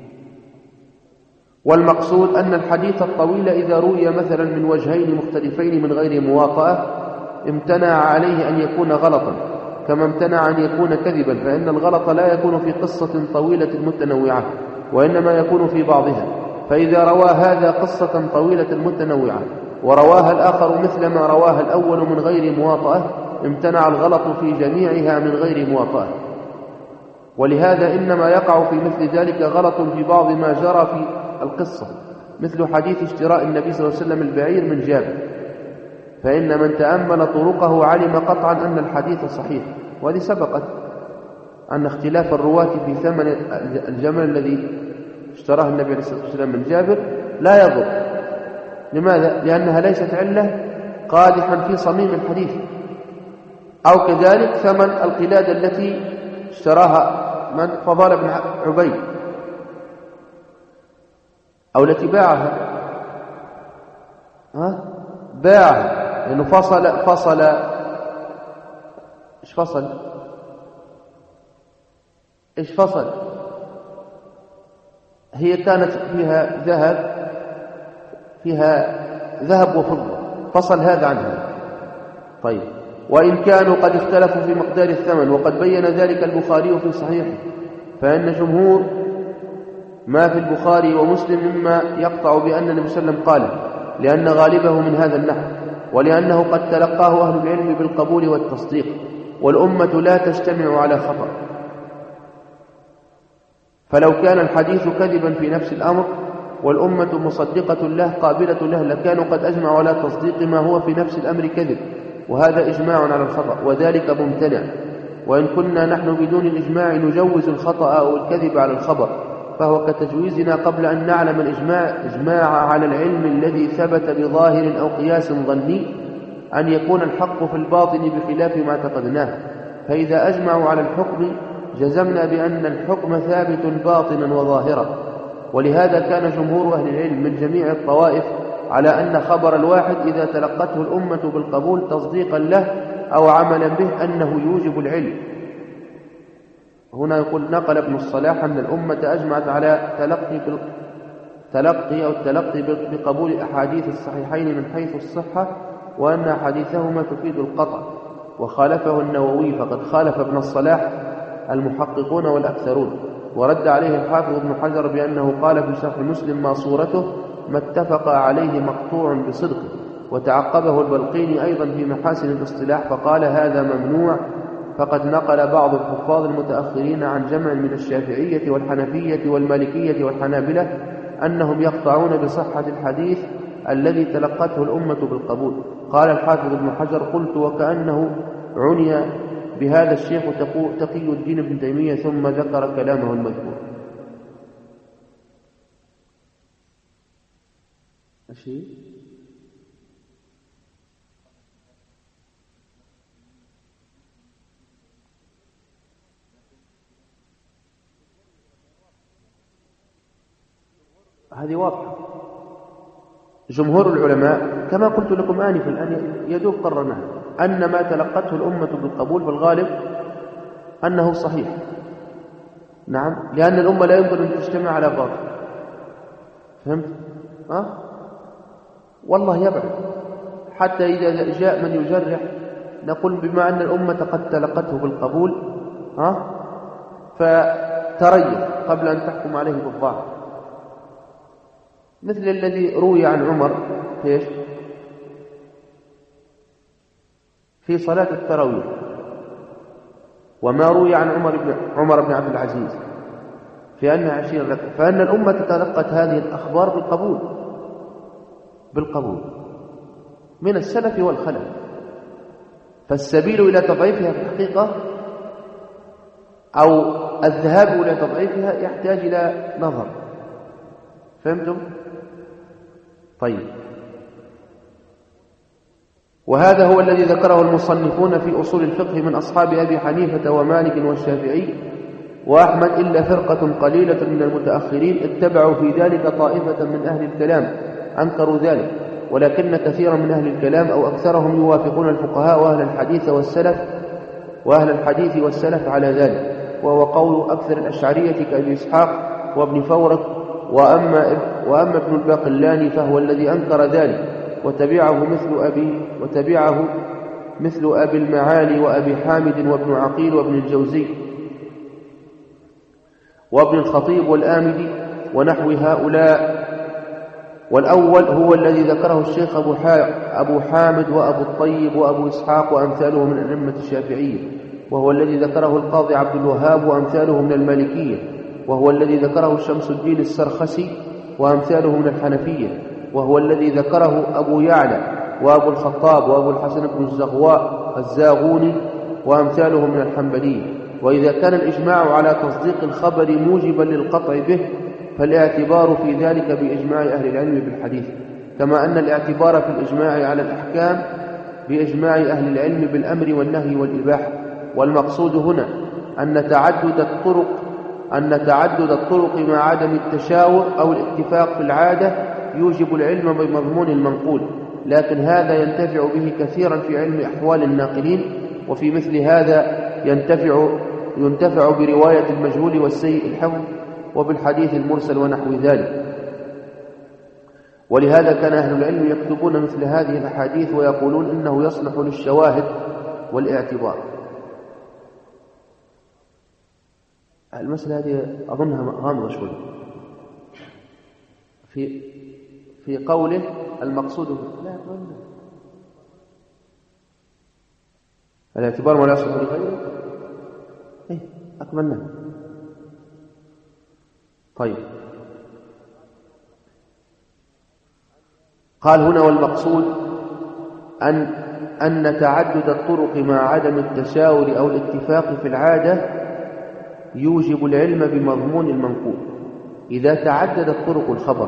والمقصود أن الحديث الطويل إذا روي مثلا من وجهين مختلفين من غير مواطأة امتنع عليه أن يكون غلطا، كما امتنع أن يكون كذبا، فإن الغلط لا يكون في قصة طويلة متنوعة، وإنما يكون في بعضها. فإذا روى هذا قصة طويلة متنوعة ورواها الآخر مثل ما رواها الأول من غير مواطأة، امتنع الغلط في جميعها من غير مواطأة. ولهذا إنما يقع في مثل ذلك غلط في بعض ما جرى في القصة، مثل حديث اشتراء النبي صلى الله عليه وسلم البعير من جابر، فإن من تأمل طرقه علم قطعا أن الحديث صحيح. وهذه سبقت أن اختلاف الرواة في ثمن الجمل الذي اشتراه النبي عليه الصلاة والسلام من جابر لا يضر. لماذا؟ لأنها ليست علة قادحا في صميم الحديث. أو كذلك ثمن القلادة التي اشتراها من فضال بن عبيد، أو التي باعها لأنه فصل إيش فصل؟ هي كانت فيها ذهب وفضة، فصل هذا عنها. طيب، وإن كانوا قد اختلفوا في مقدار الثمن، وقد بين ذلك البخاري في صحيحه، فإن جمهور ما في البخاري ومسلم مما يقطع بأن النبي صلى الله عليه وسلم قال، لأن غالبه من هذا النحو، ولأنه قد تلقاه أهل العلم بالقبول والتصديق، والأمة لا تجتمع على خطأ. فلو كان الحديث كذبا في نفس الأمر والأمة مصدقة له قابلة له، لكانوا قد أجمعوا على تصديق ما هو في نفس الأمر كذب، وهذا إجماع على الخطأ، وذلك ممتنع. وإن كنا نحن بدون الإجماع نجوز الخطأ أو الكذب على الخبر، فهو كتجويزنا قبل أن نعلم الإجماع على العلم الذي ثبت بظاهر أو قياس ظني أن يكون الحق في الباطن بخلاف ما اعتقدناه. فإذا أجمعوا على الحكم جزمنا بأن الحكم ثابت باطنا وظاهرا. ولهذا كان جمهور أهل العلم من جميع الطوائف على أن خبر الواحد إذا تلقته الأمة بالقبول تصديقا له أو عملا به أنه يوجب العلم. هنا يقول نقل ابن الصلاح أن الأمة أجمعت على التلقي بقبول أحاديث الصحيحين من حيث الصحة، وأن أحاديثهما تفيد القطع. وخالفه النووي، فقد خالف ابن الصلاح المحققون والأكثرون. ورد عليه الحافظ ابن حجر بأنه قال في شرح مسلم ما صورته ما اتفق عليه مقطوع بصدقه. وتعقبه البلقيني أيضا في محاسن الاصطلاح فقال هذا ممنوع. فقد نقل بعض الحفاظ المتأخرين عن جمع من الشافعية والحنفية والمالكية والحنابلة أنهم يقطعون بصحة الحديث الذي تلقته الأمة بالقبول. قال الحافظ ابن حجر قلت وكأنه عني بهذا الشيخ تقي الدين ابن تيمية، ثم ذكر كلامه المذكور. هذه واضحة. جمهور العلماء كما قلت لكم آنفا الآن يدوب قررناها أن ما تلقته الأمة بالقبول بالغالب أنه صحيح. نعم، لأن الأمة لا يمكن أن تجتمع على باطل. فهمت؟ والله يبعد. حتى إذا جاء من يجرح نقول بما أن الأمة قد تلقته بالقبول فتريث قبل أن تحكم عليه بالضعف، مثل الذي روي عن عمر في صلاة التراويح، وما روي عن عمر بن عبد العزيز في أنها 20 ركعة، فأن الأمة تلقت هذه الأخبار بالقبول. بالقبول من السلف والخلف. فالسبيل إلى تضعيفها في الحقيقة أو الذهاب إلى تضعيفها يحتاج إلى نظر. فهمتم؟ طيب، وهذا هو الذي ذكره المصنفون في أصول الفقه من أصحاب أبي حنيفة ومالك والشافعي وأحمد، إلا فرقة قليلة من المتأخرين اتبعوا في ذلك طائفة من أهل الكلام أنكروا ذلك، ولكن كثيرا من أهل الكلام أو أكثرهم يوافقون الفقهاء وأهل الحديث والسلف على ذلك، وهو قول أكثر الأشعرية كأبي إسحاق وابن فورك، وأما ابن الباقلاني فهو الذي أنكر ذلك، وتبعه مثل أبي المعالي وأبي حامد وابن عقيل وابن الجوزي وابن الخطيب والآمدي ونحو هؤلاء. والأول هو الذي ذكره الشيخ أبو حامد وأبو الطيب وأبو إسحاق وأمثاله من الأئمة الشافعية، وهو الذي ذكره القاضي عبد الوهاب وأمثاله من المالكية، وهو الذي ذكره شمس الدين السرخسي وأمثاله من الحنفية، وهو الذي ذكره أبو يعلى وأبو الخطاب وأبو الحسن بن الزاغوني وأمثاله من الحنبلية. وإذا كان الإجماع على تصديق الخبر موجبا للقطع به فالاعتبار في ذلك بإجماع أهل العلم بالحديث، كما أن الاعتبار في الإجماع على الأحكام بإجماع أهل العلم بالأمر والنهي والإباحة. والمقصود هنا أن تعدد الطرق مع عدم التشاور أو الاتفاق في العادة يوجب العلم بمضمون المنقول، لكن هذا ينتفع به كثيرا في علم أحوال الناقلين، وفي مثل هذا ينتفع برواية المجهول والسيء الحفظ وبالحديث المرسل ونحو ذلك. ولهذا كان أهل العلم يكتبون مثل هذه الأحاديث ويقولون إنه يصلح للشواهد والاعتبار. المسألة هذه أظنها غامضة شوي في قوله المقصود لا الاعتبار ولا يصلح لغيره. أكملنا. طيب، قال هنا والمقصود أن تعدد الطرق مع عدم التشاور أو الاتفاق في العادة يوجب العلم بمضمون المنقول. إذا تعددت طرق الخبر،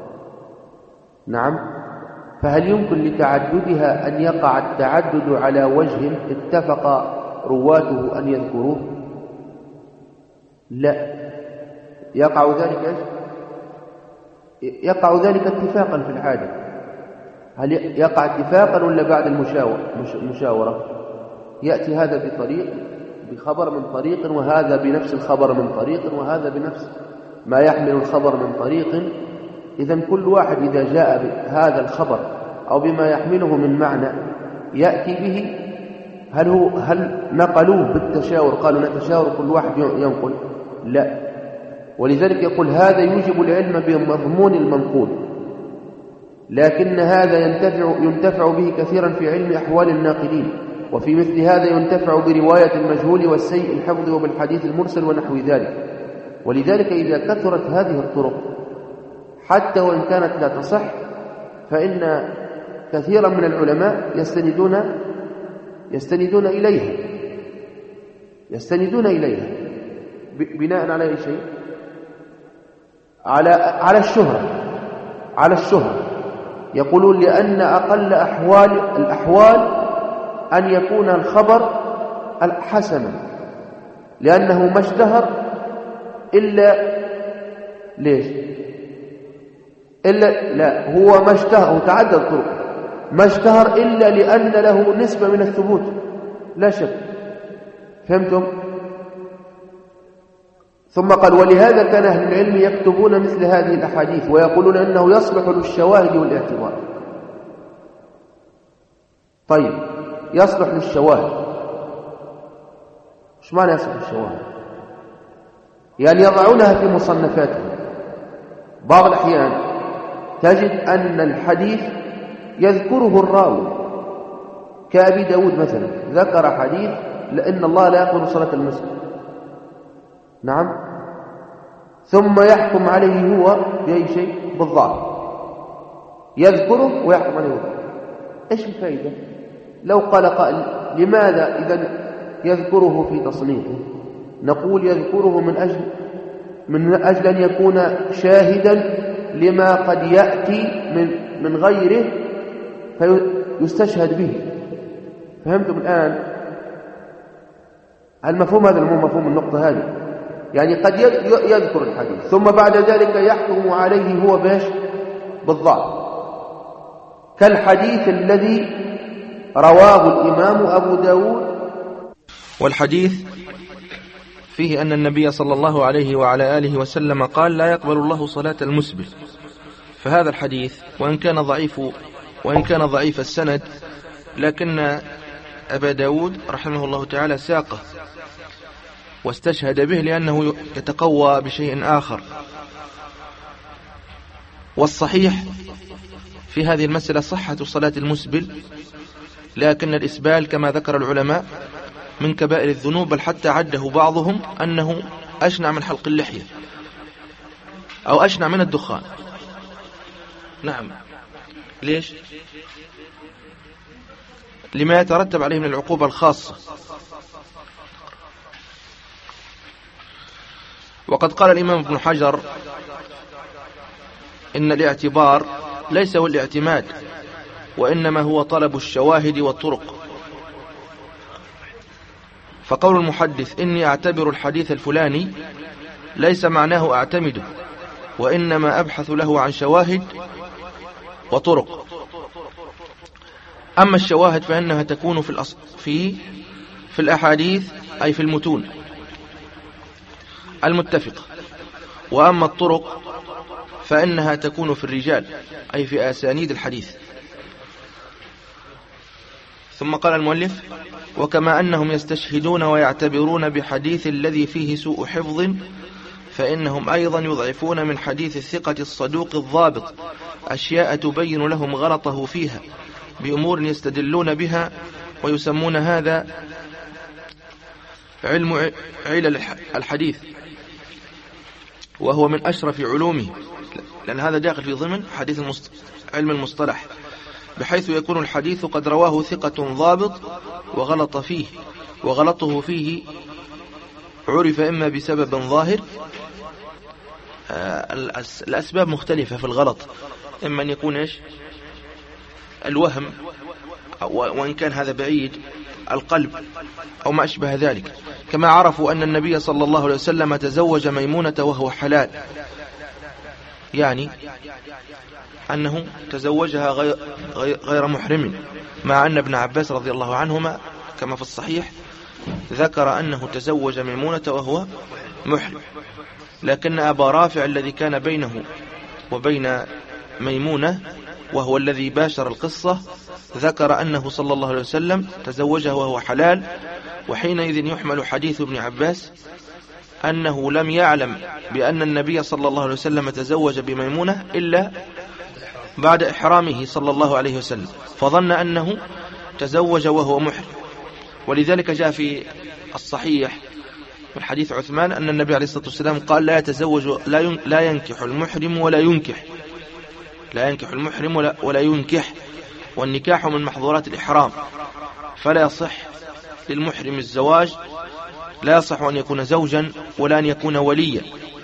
نعم، فهل يمكن لتعددها أن يقع التعدد على وجه اتفق رواته أن يذكروه؟ لا، يقع ذلك اتفاقا في العادة. هل يقع اتفاقا ولا بعد المشاورة؟ يأتي هذا بخبر من طريق، وهذا بنفس الخبر من طريق، وهذا بنفس ما يحمل الخبر من طريق. إذن كل واحد إذا جاء بهذا الخبر أو بما يحمله من معنى يأتي به، هل نقلوه بالتشاور؟ قالوا نتشاور كل واحد ينقل؟ لا. ولذلك يقول هذا يوجب العلم بمضمون المنقول، لكن هذا ينتفع به كثيرا في علم أحوال الناقلين، وفي مثل هذا ينتفع برواية المجهول والسيء الحفظ وبالحديث المرسل ونحو ذلك. ولذلك إذا كثرت هذه الطرق حتى وإن كانت لا تصح، فإن كثيرا من العلماء يستندون إليها بناء على أي شيء؟ على الشهرة. يقولون لأن أقل الأحوال أن يكون الخبر حسنا، لأنه ما اشتهر إلا ليش؟ لا، هو ما اشتهر، تعدد طرق، ما اشتهر إلا لأن له نسبة من الثبوت، لا شك. فهمتم؟ ثم قال ولهذا كان أهل العلم يكتبون مثل هذه الأحاديث ويقولون أنه يصلح للشواهد والاعتبار. طيب، يصلح للشواهد، ايش معنى يصلح للشواهد؟ يعني يضعونها في مصنفاتهم. بعض الأحيان تجد أن الحديث يذكره الراوي، كأبي داود مثلا ذكر حديث لأن الله لا يقبل صلاة المسلم، نعم، ثم يحكم عليه هو بأي شيء؟ بالضعف. يذكره ويحكم عليه. إيش الفائدة؟ لو قال قائل لماذا إذن يذكره في تصنيفه؟ نقول يذكره من أجل أن يكون شاهدا لما قد يأتي من غيره فيستشهد به. فهمتم الآن؟ المفهوم هذا مفهوم النقطة هذه. يعني قد يذكر الحديث ثم بعد ذلك يحكم عليه هو باش بالضعف، كالحديث الذي رواه الإمام أبو داود. والحديث فيه أن النبي صلى الله عليه وعلى آله وسلم قال لا يقبل الله صلاة المسبل. فهذا الحديث وإن كان ضعيف السند، لكن أبا داود رحمه الله تعالى ساقه واستشهد به لأنه يتقوى بشيء آخر. والصحيح في هذه المسألة صحة صلاة المسبل، لكن الإسبال كما ذكر العلماء من كبائر الذنوب، بل حتى عده بعضهم أنه أشنع من حلق اللحية أو أشنع من الدخان. نعم. ليش؟ لما يترتب عليه من العقوبة الخاصة. وقد قال الإمام ابن حجر إن الاعتبار ليس هو الاعتماد، وإنما هو طلب الشواهد والطرق. فقول المحدث إني أعتبر الحديث الفلاني ليس معناه أعتمده، وإنما أبحث له عن شواهد وطرق. أما الشواهد فإنها تكون في الأحاديث أي في المتون المتفقة، وأما الطرق فإنها تكون في الرجال أي في أسانيد الحديث. ثم قال المؤلف وكما أنهم يستشهدون ويعتبرون بحديث الذي فيه سوء حفظ، فإنهم أيضا يضعفون من حديث الثقة الصدوق الضابط أشياء تبين لهم غلطه فيها بأمور يستدلون بها، ويسمون هذا علم الحديث، وهو من أشرف علومه، لأن هذا داخل في ضمن حديث علم المصطلح، بحيث يكون الحديث قد رواه ثقة ضابط وغلطه فيه عرف إما بسبب ظاهر. الأسباب مختلفة في الغلط، إما أن يكون الوهم، وإن كان هذا بعيد، القلب أو ما أشبه ذلك. كما عرفوا أن النبي صلى الله عليه وسلم تزوج ميمونة وهو حلال، يعني أنه تزوجها غير محرم، مع أن ابن عباس رضي الله عنهما كما في الصحيح ذكر أنه تزوج ميمونة وهو محرم. لكن أبا رافع الذي كان بينه وبين ميمونة وهو الذي باشر القصة ذكر أنه صلى الله عليه وسلم تزوجه وهو حلال، وحينئذ يحمل حديث ابن عباس أنه لم يعلم بأن النبي صلى الله عليه وسلم تزوج بميمونة إلا بعد إحرامه صلى الله عليه وسلم، فظن أنه تزوج وهو محرم. ولذلك جاء في الصحيح من حديث عثمان أن النبي عليه الصلاة والسلام قال لا ينكح المحرم ولا ينكح، والنكاح من محظورات الإحرام، فلا يصح للمحرم الزواج، لا يصح أن يكون زوجا ولا أن يكون وليا.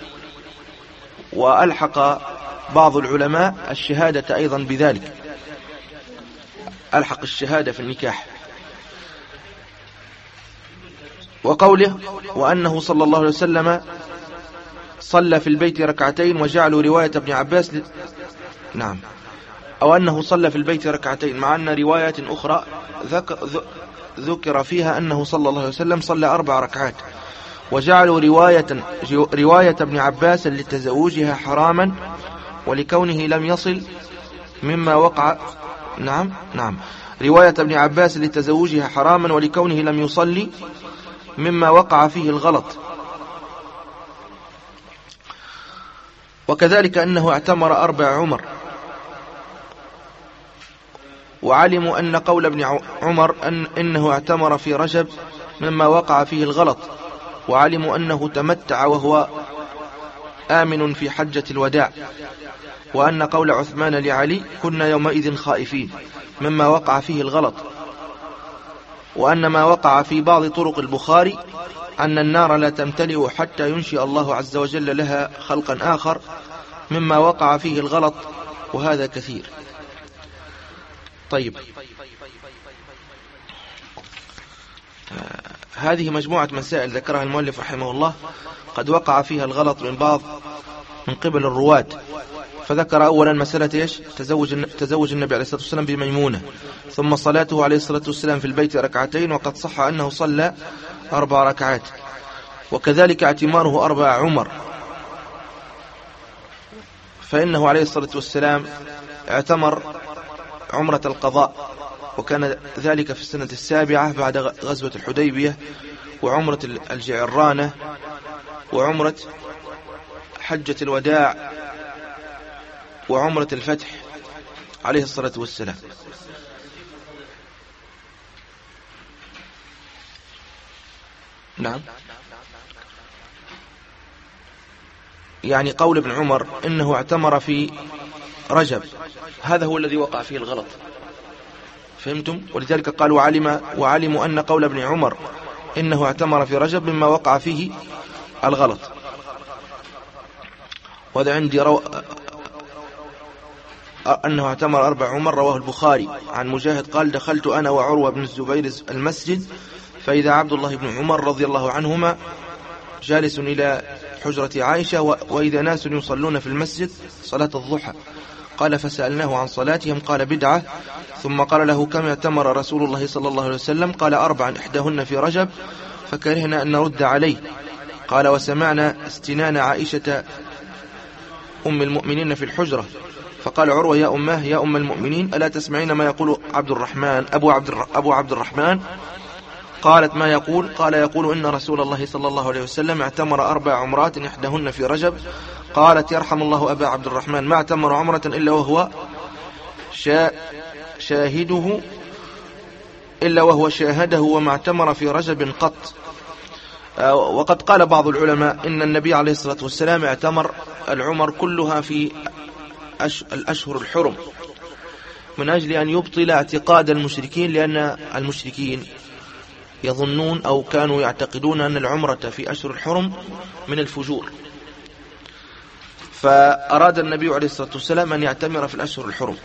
وألحق بعض العلماء الشهادة أيضا بذلك، ألحق الشهادة في النكاح. وقوله وأنه صلى الله عليه وسلم صلى في البيت ركعتين، وجعلوا رواية ابن عباس نعم، أو أنه صلى في البيت ركعتين، مع أن رواية أخرى ذكر فيها أنه صلى الله عليه وسلم صلى 4 ركعات. وجعلوا رواية ابن عباس لتزوجها حراما ولكونه لم يصل مما وقع رواية ابن عباس لتزوجها حراما ولكونه لم يصلي مما وقع فيه الغلط. وكذلك أنه اعتمر 4 عمر، وعلموا أن قول ابن عمر إنه اعتمر في رجب مما وقع فيه الغلط، وعلموا أنه تمتع وهو آمن في حجة الوداع، وأن قول عثمان لعلي كنا يومئذ خائفين مما وقع فيه الغلط، وأن ما وقع في بعض طرق البخاري أن النار لا تمتلئ حتى ينشئ الله عز وجل لها خلقا آخر مما وقع فيه الغلط، وهذا كثير. طيب، هذه مجموعة مسائل ذكرها المؤلف رحمه الله قد وقع فيها الغلط من قبل الرواة. فذكر أولا مسألة إيش؟ تزوج النبي عليه الصلاة والسلام بميمونة، ثم صلاته عليه الصلاة والسلام في البيت ركعتين، وقد صح أنه صلى 4 ركعات. وكذلك اعتماره 4 عمر، فإنه عليه الصلاة والسلام اعتمر عمرة القضاء، وكان ذلك في السنة 7 بعد غزوة الحديبية، وعمرة الجعرانة، وعمرة حجة الوداع، وعمرة الفتح عليه الصلاة والسلام. نعم، يعني قول ابن عمر إنه اعتمر في رجب، هذا هو الذي وقع فيه الغلط، فهمتم؟ ولذلك قال وعلموا أن قول ابن عمر إنه اعتمر في رجب مما وقع فيه الغلط. وهذا عندي أنه اعتمر 4 عمر، رواه البخاري عن مجاهد قال دخلت أنا وعروة بن الزبير المسجد فإذا عبد الله بن عمر رضي الله عنهما جالس إلى حجرة عائشة، وإذا ناس يصلون في المسجد صلاة الضحى. قال فسألناه عن صلاتهم قال بدعة، ثم قال له كم اعتمر رسول الله صلى الله عليه وسلم؟ قال 4 إحداهن في رجب، فكرهنا أن نرد عليه. قال وسمعنا استنان عائشة أم المؤمنين في الحجرة، فقال عروة يا أماه يا أم المؤمنين ألا تسمعين ما يقول عبد الرحمن أبو عبد الرحمن؟ قالت ما يقول؟ قال يقول إن رسول الله صلى الله عليه وسلم اعتمر 4 عمرات إحداهن في رجب. قالت يرحم الله أبا عبد الرحمن ما اعتمر عمرة إلا وهو شاهده وما اعتمر في رجب قط. وقد قال بعض العلماء إن النبي عليه الصلاة والسلام اعتمر العمر كلها في الأشهر الحرم من أجل أن يبطل اعتقاد المشركين، لأن المشركين يظنون أو كانوا يعتقدون أن العمرة في أشهر الحرم من الفجور، فأراد النبي عليه الصلاة والسلام أن يعتمر في الأشهر الحرم.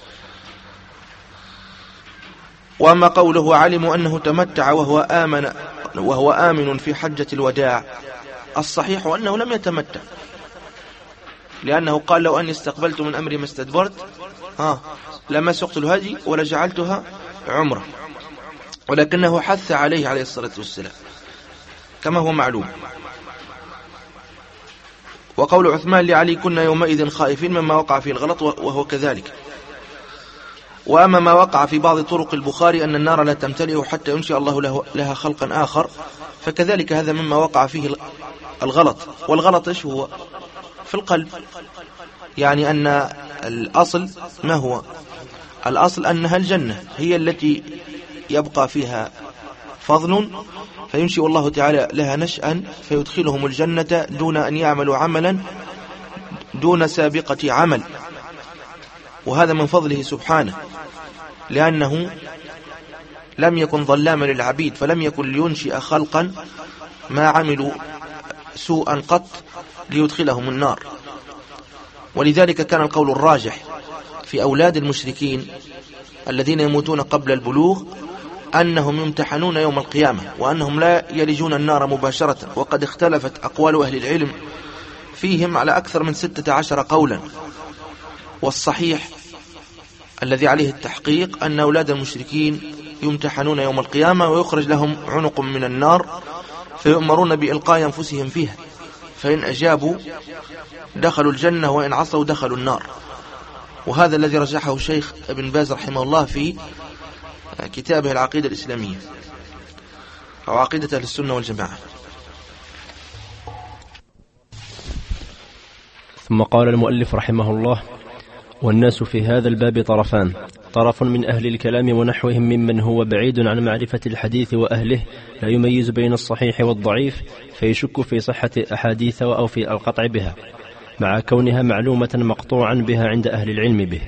وأما قوله علموا أنه تمتع وهو آمن في حجة الوداع، الصحيح أنه لم يتمتع، لأنه قال لو أني استقبلت من أمري ما استدبرت لما سقت الهدي ولا جعلتها عمرة، ولكنه حث عليه عليه الصلاة والسلام كما هو معلوم. وقول عثمان لعلي كنا يومئذ خائفين مما وقع فيه الغلط، وهو كذلك. وأما ما وقع في بعض طرق البخاري أن النار لا تمتلئ حتى ينشئ الله لها خلقا آخر، فكذلك هذا مما وقع فيه الغلط. والغلط إيش هو؟ في القلب، يعني أن الأصل ما هو؟ الأصل أنها الجنة هي التي يبقى فيها فضل، فينشئ الله تعالى لها نشأا فيدخلهم الجنة دون أن يعملوا عملا دون سابقة عمل، وهذا من فضله سبحانه، لأنه لم يكن ظلاما للعبيد، فلم يكن لينشئ خلقا ما عملوا سوءا قط ليدخلهم النار. ولذلك كان القول الراجح في أولاد المشركين الذين يموتون قبل البلوغ أنهم يمتحنون يوم القيامة، وأنهم لا يلجون النار مباشرة. وقد اختلفت أقوال أهل العلم فيهم على أكثر من 16 قولا، والصحيح الذي عليه التحقيق أن أولاد المشركين يمتحنون يوم القيامة ويخرج لهم عنق من النار، فيؤمرون بإلقاء أنفسهم فيها، فإن أجابوا دخلوا الجنة وإن عصوا دخلوا النار. وهذا الذي رجحه الشيخ ابن باز رحمه الله في كتابه العقيدة الإسلامية أو عقيدة أهل السنة والجماعة. ثم قال المؤلف رحمه الله: والناس في هذا الباب طرفان: طرف من أهل الكلام ونحوهم ممن هو بعيد عن معرفة الحديث وأهله، لا يميز بين الصحيح والضعيف، فيشك في صحة أحاديث أو في القطع بها، مع كونها معلومة مقطوعا بها عند أهل العلم به.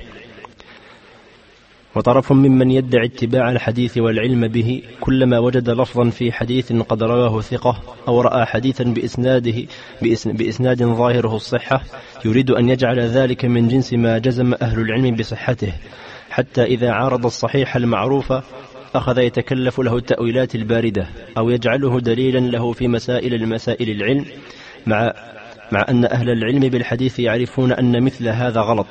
وطرف ممن يدعي اتباع الحديث والعلم به كلما وجد لفظا في حديث قد رواه ثقة أو رأى حديثا بإسناد ظاهره الصحة يريد أن يجعل ذلك من جنس ما جزم أهل العلم بصحته، حتى إذا عارض الصحيح المعروف أخذ يتكلف له التأويلات الباردة أو يجعله دليلا له في مسائل العلم، مع أن أهل العلم بالحديث يعرفون أن مثل هذا غلط،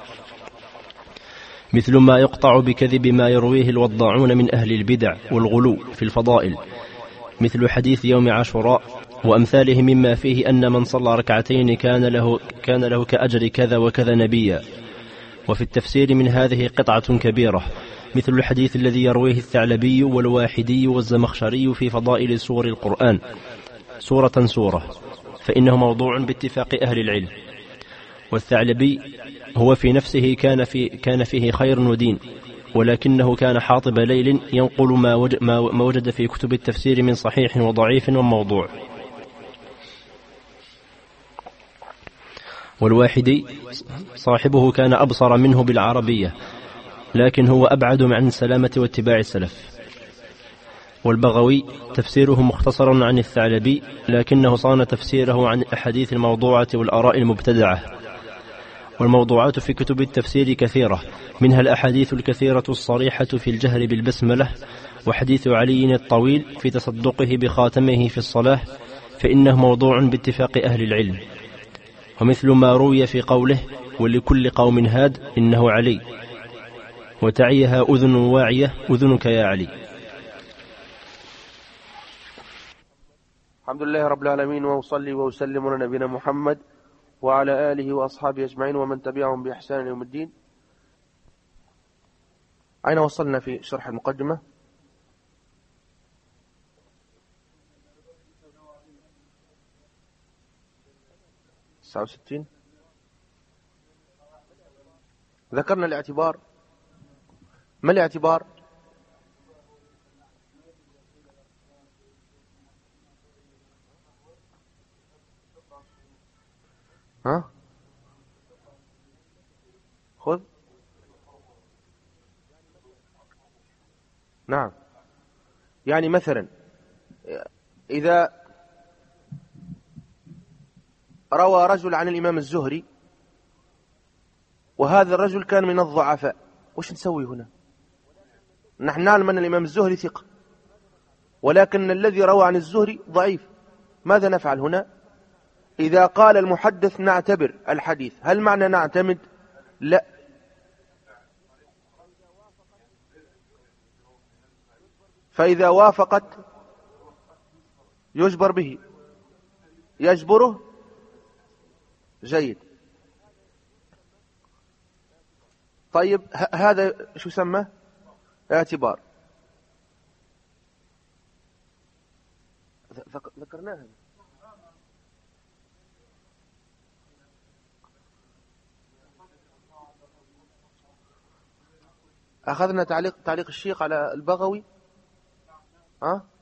مثل ما يقطع بكذب ما يرويه الوضاعون من أهل البدع والغلو في الفضائل، مثل حديث يوم عاشوراء وأمثاله، مما فيه أن من صلى ركعتين كان له كأجر كذا وكذا نبيا. وفي التفسير من هذه قطعة كبيرة، مثل الحديث الذي يرويه الثعلبي والواحدي والزمخشري في فضائل سور القرآن سورة، فإنه موضوع باتفاق أهل العلم. والثعلبي هو في نفسه كان فيه خير ودين، ولكنه كان حاطب ليل ينقل ما وجد في كتب التفسير من صحيح وضعيف وموضوع. والواحدي صاحبه كان أبصر منه بالعربية، لكن هو أبعد عن السلامة واتباع السلف. والبغوي تفسيره مختصر عن الثعلبي، لكنه صان تفسيره عن الأحاديث الموضوعة والآراء المبتدعة. والموضوعات في كتب التفسير كثيرة، منها الأحاديث الكثيرة الصريحة في الجهر بالبسملة، وحديث علي الطويل في تصدقه بخاتمه في الصلاة، فإنه موضوع باتفاق أهل العلم. ومثل ما روي في قوله ولكل قوم هاد إنه علي، وتعيها أذن واعية أذنك يا علي. الحمد لله رب العالمين، وأصلي وأسلم على نبينا محمد وعلى آله وأصحابه أجمعين ومن تبعهم بإحسان يوم الدين. أين وصلنا في شرح المقدمة؟ تسعة وستين. ذكرنا الاعتبار. ما الاعتبار؟ ها؟ خذ. نعم، يعني مثلا إذا روى رجل عن الإمام الزهري وهذا الرجل كان من الضعفاء، وش نسوي هنا؟ نحن نعلم أن الإمام الزهري ثقة، ولكن الذي روى عن الزهري ضعيف، ماذا نفعل هنا؟ إذا قال المحدث نعتبر الحديث، هل معنى نعتمد؟ لا، فإذا وافقت يجبر به، يجبره. جيد. طيب هذا شو سماه؟ اعتبار. ذكرناها. أخذنا تعليق الشيخ على البغوي. ها؟